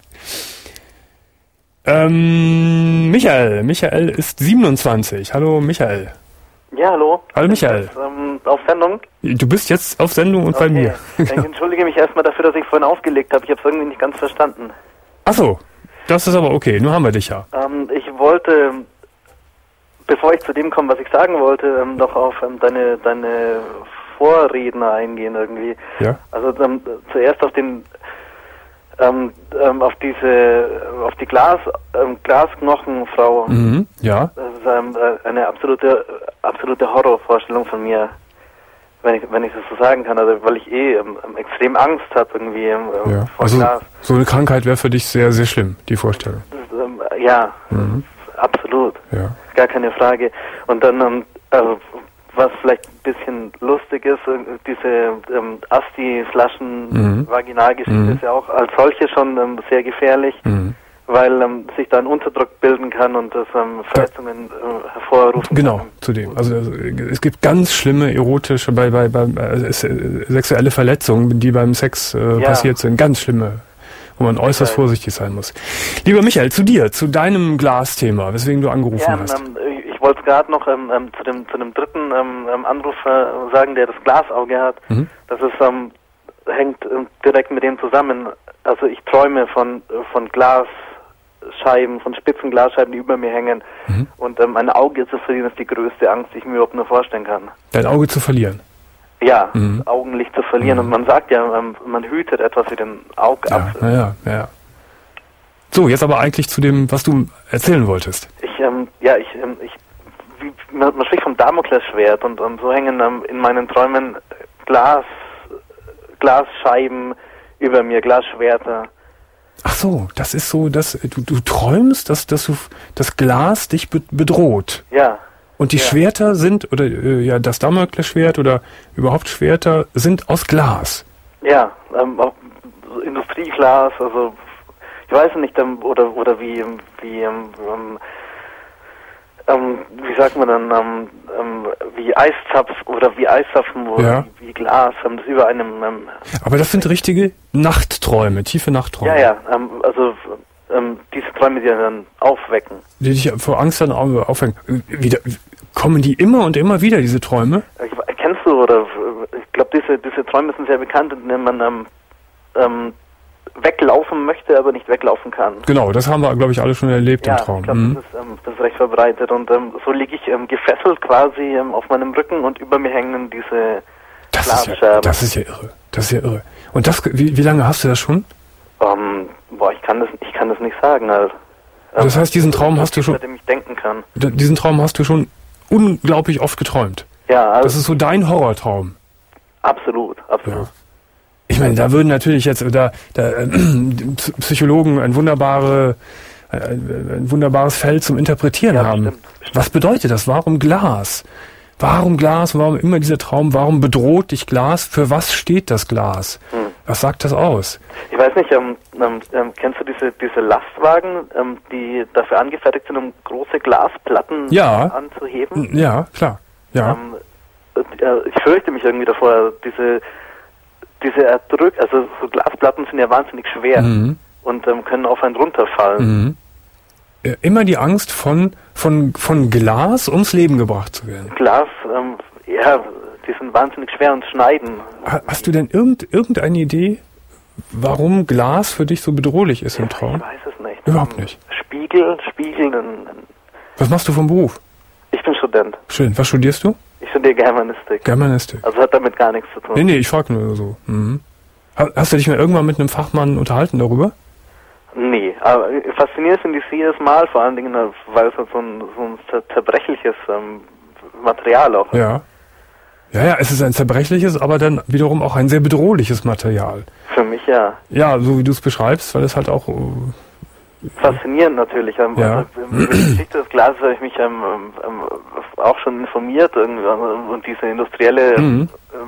Ähm, Michael. Michael ist siebenundzwanzig. Hallo, Michael. Ja, hallo. Hallo, Michael. Ist, ähm, auf Sendung. Du bist jetzt auf Sendung und bei Okay. mir. Ich entschuldige mich erstmal dafür, dass ich vorhin aufgelegt habe. Ich habe es irgendwie nicht ganz verstanden. Ach so, das ist aber okay. Nur haben wir dich ja. Ähm, ich wollte, bevor ich zu dem komme, was ich sagen wollte, ähm, noch auf ähm, deine, deine Vorredner eingehen irgendwie. Ja. Also ähm, zuerst auf den, ähm, ähm, auf diese, auf die Glas, ähm, Glasknochenfrau. Mhm. Ja. Das ist ähm, äh, eine absolute, absolute Horrorvorstellung von mir, wenn ich, wenn ich das so sagen kann. Also weil ich eh ähm, extrem Angst habe irgendwie ähm, Ja. vor Also Glas. so eine Krankheit wäre für dich sehr, sehr schlimm, die Vorstellung. Das ist, ähm, ja, Mhm. absolut, Ja. gar keine Frage. Und dann, ähm, also, was vielleicht ein bisschen lustig ist, äh, diese ähm, Asti-Flaschen, Mhm. Vaginalgeschichte Mhm. ist ja auch als solche schon ähm, sehr gefährlich. Mhm. Weil ähm, sich da ein Unterdruck bilden kann und das ähm, Verletzungen äh, hervorrufen Genau, kann. zudem. Also also, es gibt ganz schlimme erotische, bei, bei, bei äh, sexuelle Verletzungen, die beim Sex äh, Ja. passiert sind. Ganz schlimme, wo man äußerst Okay. vorsichtig sein muss. Lieber Michael, zu dir, zu deinem Glasthema, weswegen du angerufen Ja, hast. ähm, ich wollte es gerade noch ähm, ähm, zu dem zu dem dritten ähm, ähm, Anrufer sagen, der das Glasauge hat. Mhm. Das ist ähm, hängt ähm, direkt mit dem zusammen. Also ich träume von äh, von Glasscheiben, von spitzen Glasscheiben, die über mir hängen. Mhm. Und ähm, ein Auge zu verlieren ist die größte Angst, die ich mir überhaupt nur vorstellen kann. Dein Auge zu verlieren. Ja, Mhm. das Augenlicht zu verlieren. Mhm. Und man sagt ja, ähm, man hütet etwas wie den Ja, Augapfel. naja, ja, ja. So, jetzt aber eigentlich zu dem, was du erzählen wolltest. Ich, ähm, ja, ich, ähm, ich, wie, man, man spricht vom Damoklesschwert und, und so hängen ähm, in meinen Träumen Glas, Glasscheiben über mir, Glasschwerter. Ach so, das ist so, dass du, du träumst, dass, dass du das Glas dich be- bedroht. Ja. Und die ja. Schwerter sind, oder äh, ja, das Damoklesschwert oder überhaupt Schwerter sind aus Glas. Ja, ähm, auch Industrieglas, also ich weiß nicht, ähm, oder oder wie wie ähm, ähm, wie sagt man dann, ähm, ähm, wie Eiszapf oder wie Eiszapfen oder ja. wie, wie Glas, ähm, das über einem... Ähm, Aber das sind richtige Nachtträume, tiefe Nachtträume. Ja, ja, ähm, also ähm, diese Träume, die dann aufwecken. Die dich vor Angst dann aufwecken. Wieder, kommen die immer und immer wieder, diese Träume? Ich, kennst du, oder ich glaube, diese, diese Träume sind sehr bekannt, in denen man ähm, ähm, weglaufen möchte, aber nicht weglaufen kann. Genau, das haben wir, glaube ich, alle schon erlebt ja, im Traum. Ich glaube, mhm. das, ist, ähm, das ist recht verbreitet. Und ähm, so liege ich ähm, gefesselt quasi ähm, auf meinem Rücken und über mir hängen diese das Glasscherben. Ist ja, das ist ja irre. Das ist ja irre. Und das, wie, wie lange hast du das schon? Ähm, boah, ich kann das, ich kann das nicht sagen. Halt. Ähm, das heißt, diesen Traum hast du schon... Mit dem ich denken kann. Diesen Traum hast du schon unglaublich oft geträumt. Ja. Also das ist so dein Horrortraum. Absolut, absolut. Ja. Ich meine, da würden natürlich jetzt da, da äh, Psychologen ein wunderbare, äh, ein wunderbares Feld zum Interpretieren ja, haben. Bestimmt, bestimmt. Was bedeutet das? Warum Glas? Warum Glas? Warum immer dieser Traum? Warum bedroht dich Glas? Für was steht das Glas? Hm. Was sagt das aus? Ich weiß nicht, ähm, ähm, kennst du diese, diese Lastwagen, ähm, die dafür angefertigt sind, um große Glasplatten ja. anzuheben? Ja, klar. Ja. Ähm, äh, ich fürchte mich irgendwie davor, diese diese erdrückt, also so Glasplatten sind ja wahnsinnig schwer mhm. und ähm, können auf einen runterfallen. Mhm. Ja, immer die Angst von, von, von Glas ums Leben gebracht zu werden. Glas, ähm, ja, die sind wahnsinnig schwer und schneiden. Ha, hast du denn irgend, irgendeine Idee, warum Glas für dich so bedrohlich ist im Traum? Ich weiß es nicht. Überhaupt nicht. Spiegel, Spiegel. Ein, ein Was machst du vom Beruf? Ich bin Student. Schön. Was studierst du? Ich studiere Germanistik. Germanistik. Also hat damit gar nichts zu tun. Nee, nee, ich frage nur so. Mhm. Hast du dich mal irgendwann mit einem Fachmann unterhalten darüber? Nee, aber faszinierend finde ich sie jedes Mal, vor allen Dingen, weil es halt so ein, so ein zerbrechliches ähm, Material auch ist. Ja. Ja, ja, es ist ein zerbrechliches, aber dann wiederum auch ein sehr bedrohliches Material. Für mich ja. Ja, so wie du es beschreibst, weil es halt auch... Uh, faszinierend natürlich. Ähm, ja. Über die Geschichte des Glases habe ich mich ähm, ähm, auch schon informiert irgendwie, und diese industrielle... Mhm. Ähm,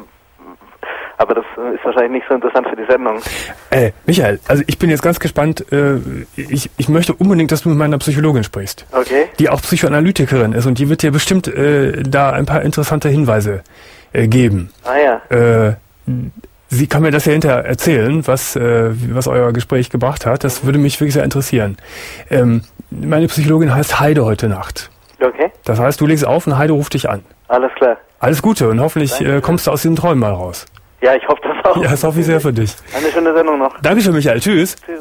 aber das ist wahrscheinlich nicht so interessant für die Sendung. Äh, Michael, also ich bin jetzt ganz gespannt. Äh, ich, ich möchte unbedingt, dass du mit meiner Psychologin sprichst. Okay. Die auch Psychoanalytikerin ist und die wird dir bestimmt äh, da ein paar interessante Hinweise äh, geben. Ah ja. Äh, sie kann mir das ja hinterher erzählen, was, äh, was euer Gespräch gebracht hat. Das würde mich wirklich sehr interessieren. Ähm, meine Psychologin heißt Heide heute Nacht. Okay. Das heißt, du legst auf und Heide ruft dich an. Alles klar. Alles Gute und hoffentlich äh, kommst du aus diesen Träumen mal raus. Ja, ich hoffe das auch. Ja, das hoffe ich sehr für dich. Eine schöne Sendung noch. Dankeschön, Michael. Tschüss. Tschüss.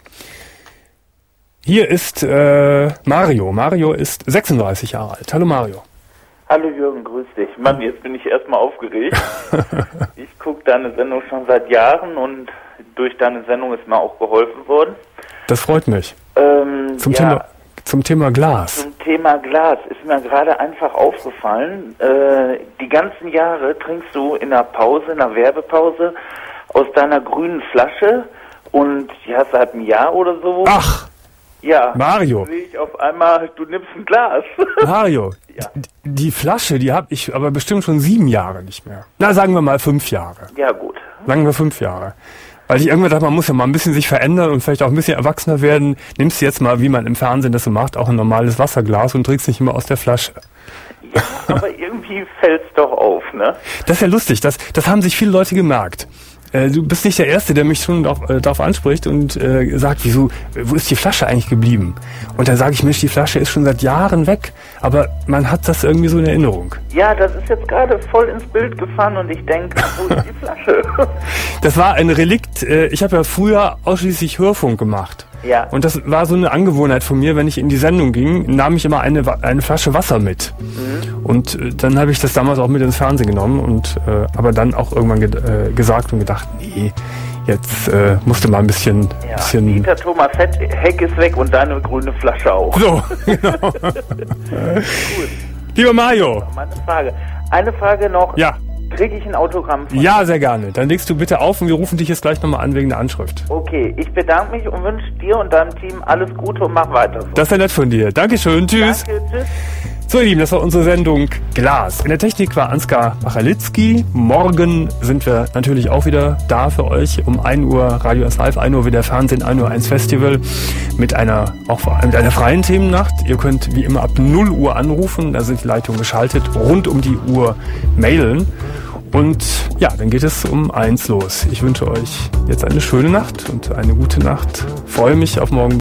Hier ist äh, Mario. Mario ist sechsunddreißig Jahre alt. Hallo Mario. Hallo Jürgen, grüß dich. Mann, jetzt bin ich erstmal aufgeregt. Ich gucke deine Sendung schon seit Jahren und durch deine Sendung ist mir auch geholfen worden. Das freut mich. Ähm, zum, ja, Thema, zum Thema Glas. Zum Thema Glas ist mir gerade einfach aufgefallen, äh, die ganzen Jahre trinkst du in einer Pause, in einer Werbepause aus deiner grünen Flasche und die hast du halt ein Jahr oder so. Ach! Ja, Mario. sehe ich auf einmal, du nimmst ein Glas. Mario, ja. die, die Flasche, die habe ich aber bestimmt schon sieben Jahre nicht mehr. Na, sagen wir mal fünf Jahre. Ja, gut. Sagen wir fünf Jahre. Weil ich irgendwann dachte, man muss ja mal ein bisschen sich verändern und vielleicht auch ein bisschen erwachsener werden. Nimmst du jetzt mal, wie man im Fernsehen das so macht, auch ein normales Wasserglas und trinkst nicht immer aus der Flasche. Ja, aber irgendwie fällt's doch auf, ne? Das ist ja lustig, das, das haben sich viele Leute gemerkt. Äh, du bist nicht der Erste, der mich schon darauf, äh, darauf anspricht und äh, sagt, wieso, wo ist die Flasche eigentlich geblieben? Und dann sage ich, Mensch, die Flasche ist schon seit Jahren weg, aber man hat das irgendwie so in Erinnerung. Ja, das ist jetzt gerade voll ins Bild gefahren und ich denke, wo ist die Flasche? Das war ein Relikt, äh, ich habe ja früher ausschließlich Hörfunk gemacht. Ja. Und das war so eine Angewohnheit von mir, wenn ich in die Sendung ging, nahm ich immer eine, eine Flasche Wasser mit. Mhm. Und äh, dann habe ich das damals auch mit ins Fernsehen genommen und äh, aber dann auch irgendwann ge äh, gesagt und gedacht, nee, jetzt äh, musste mal ein bisschen... Ja, bisschen Dieter Thomas Heck ist weg und deine grüne Flasche auch. So, genau. Gut. Lieber Mario. Meine Frage. Eine Frage noch. Ja. Kriege ich ein Autogramm von Ja, sehr gerne. Dann legst du bitte auf und wir rufen dich jetzt gleich nochmal an wegen der Anschrift. Okay, ich bedanke mich und wünsche dir und deinem Team alles Gute und mach weiter so. Das ist ja nett von dir. Dankeschön. Tschüss. Danke, tschüss. So, ihr Lieben, das war unsere Sendung Glas. In der Technik war Ansgar Machalitzki. Morgen sind wir natürlich auch wieder da für euch. Um ein Uhr Radio S Live, ein Uhr wieder Fernsehen, ein Uhr eins Festival mit einer, auch mit einer freien Themennacht. Ihr könnt wie immer ab null Uhr anrufen, da sind die Leitungen geschaltet, rund um die Uhr mailen. Und ja, dann geht es um eins los. Ich wünsche euch jetzt eine schöne Nacht und eine gute Nacht. Freue mich auf morgen.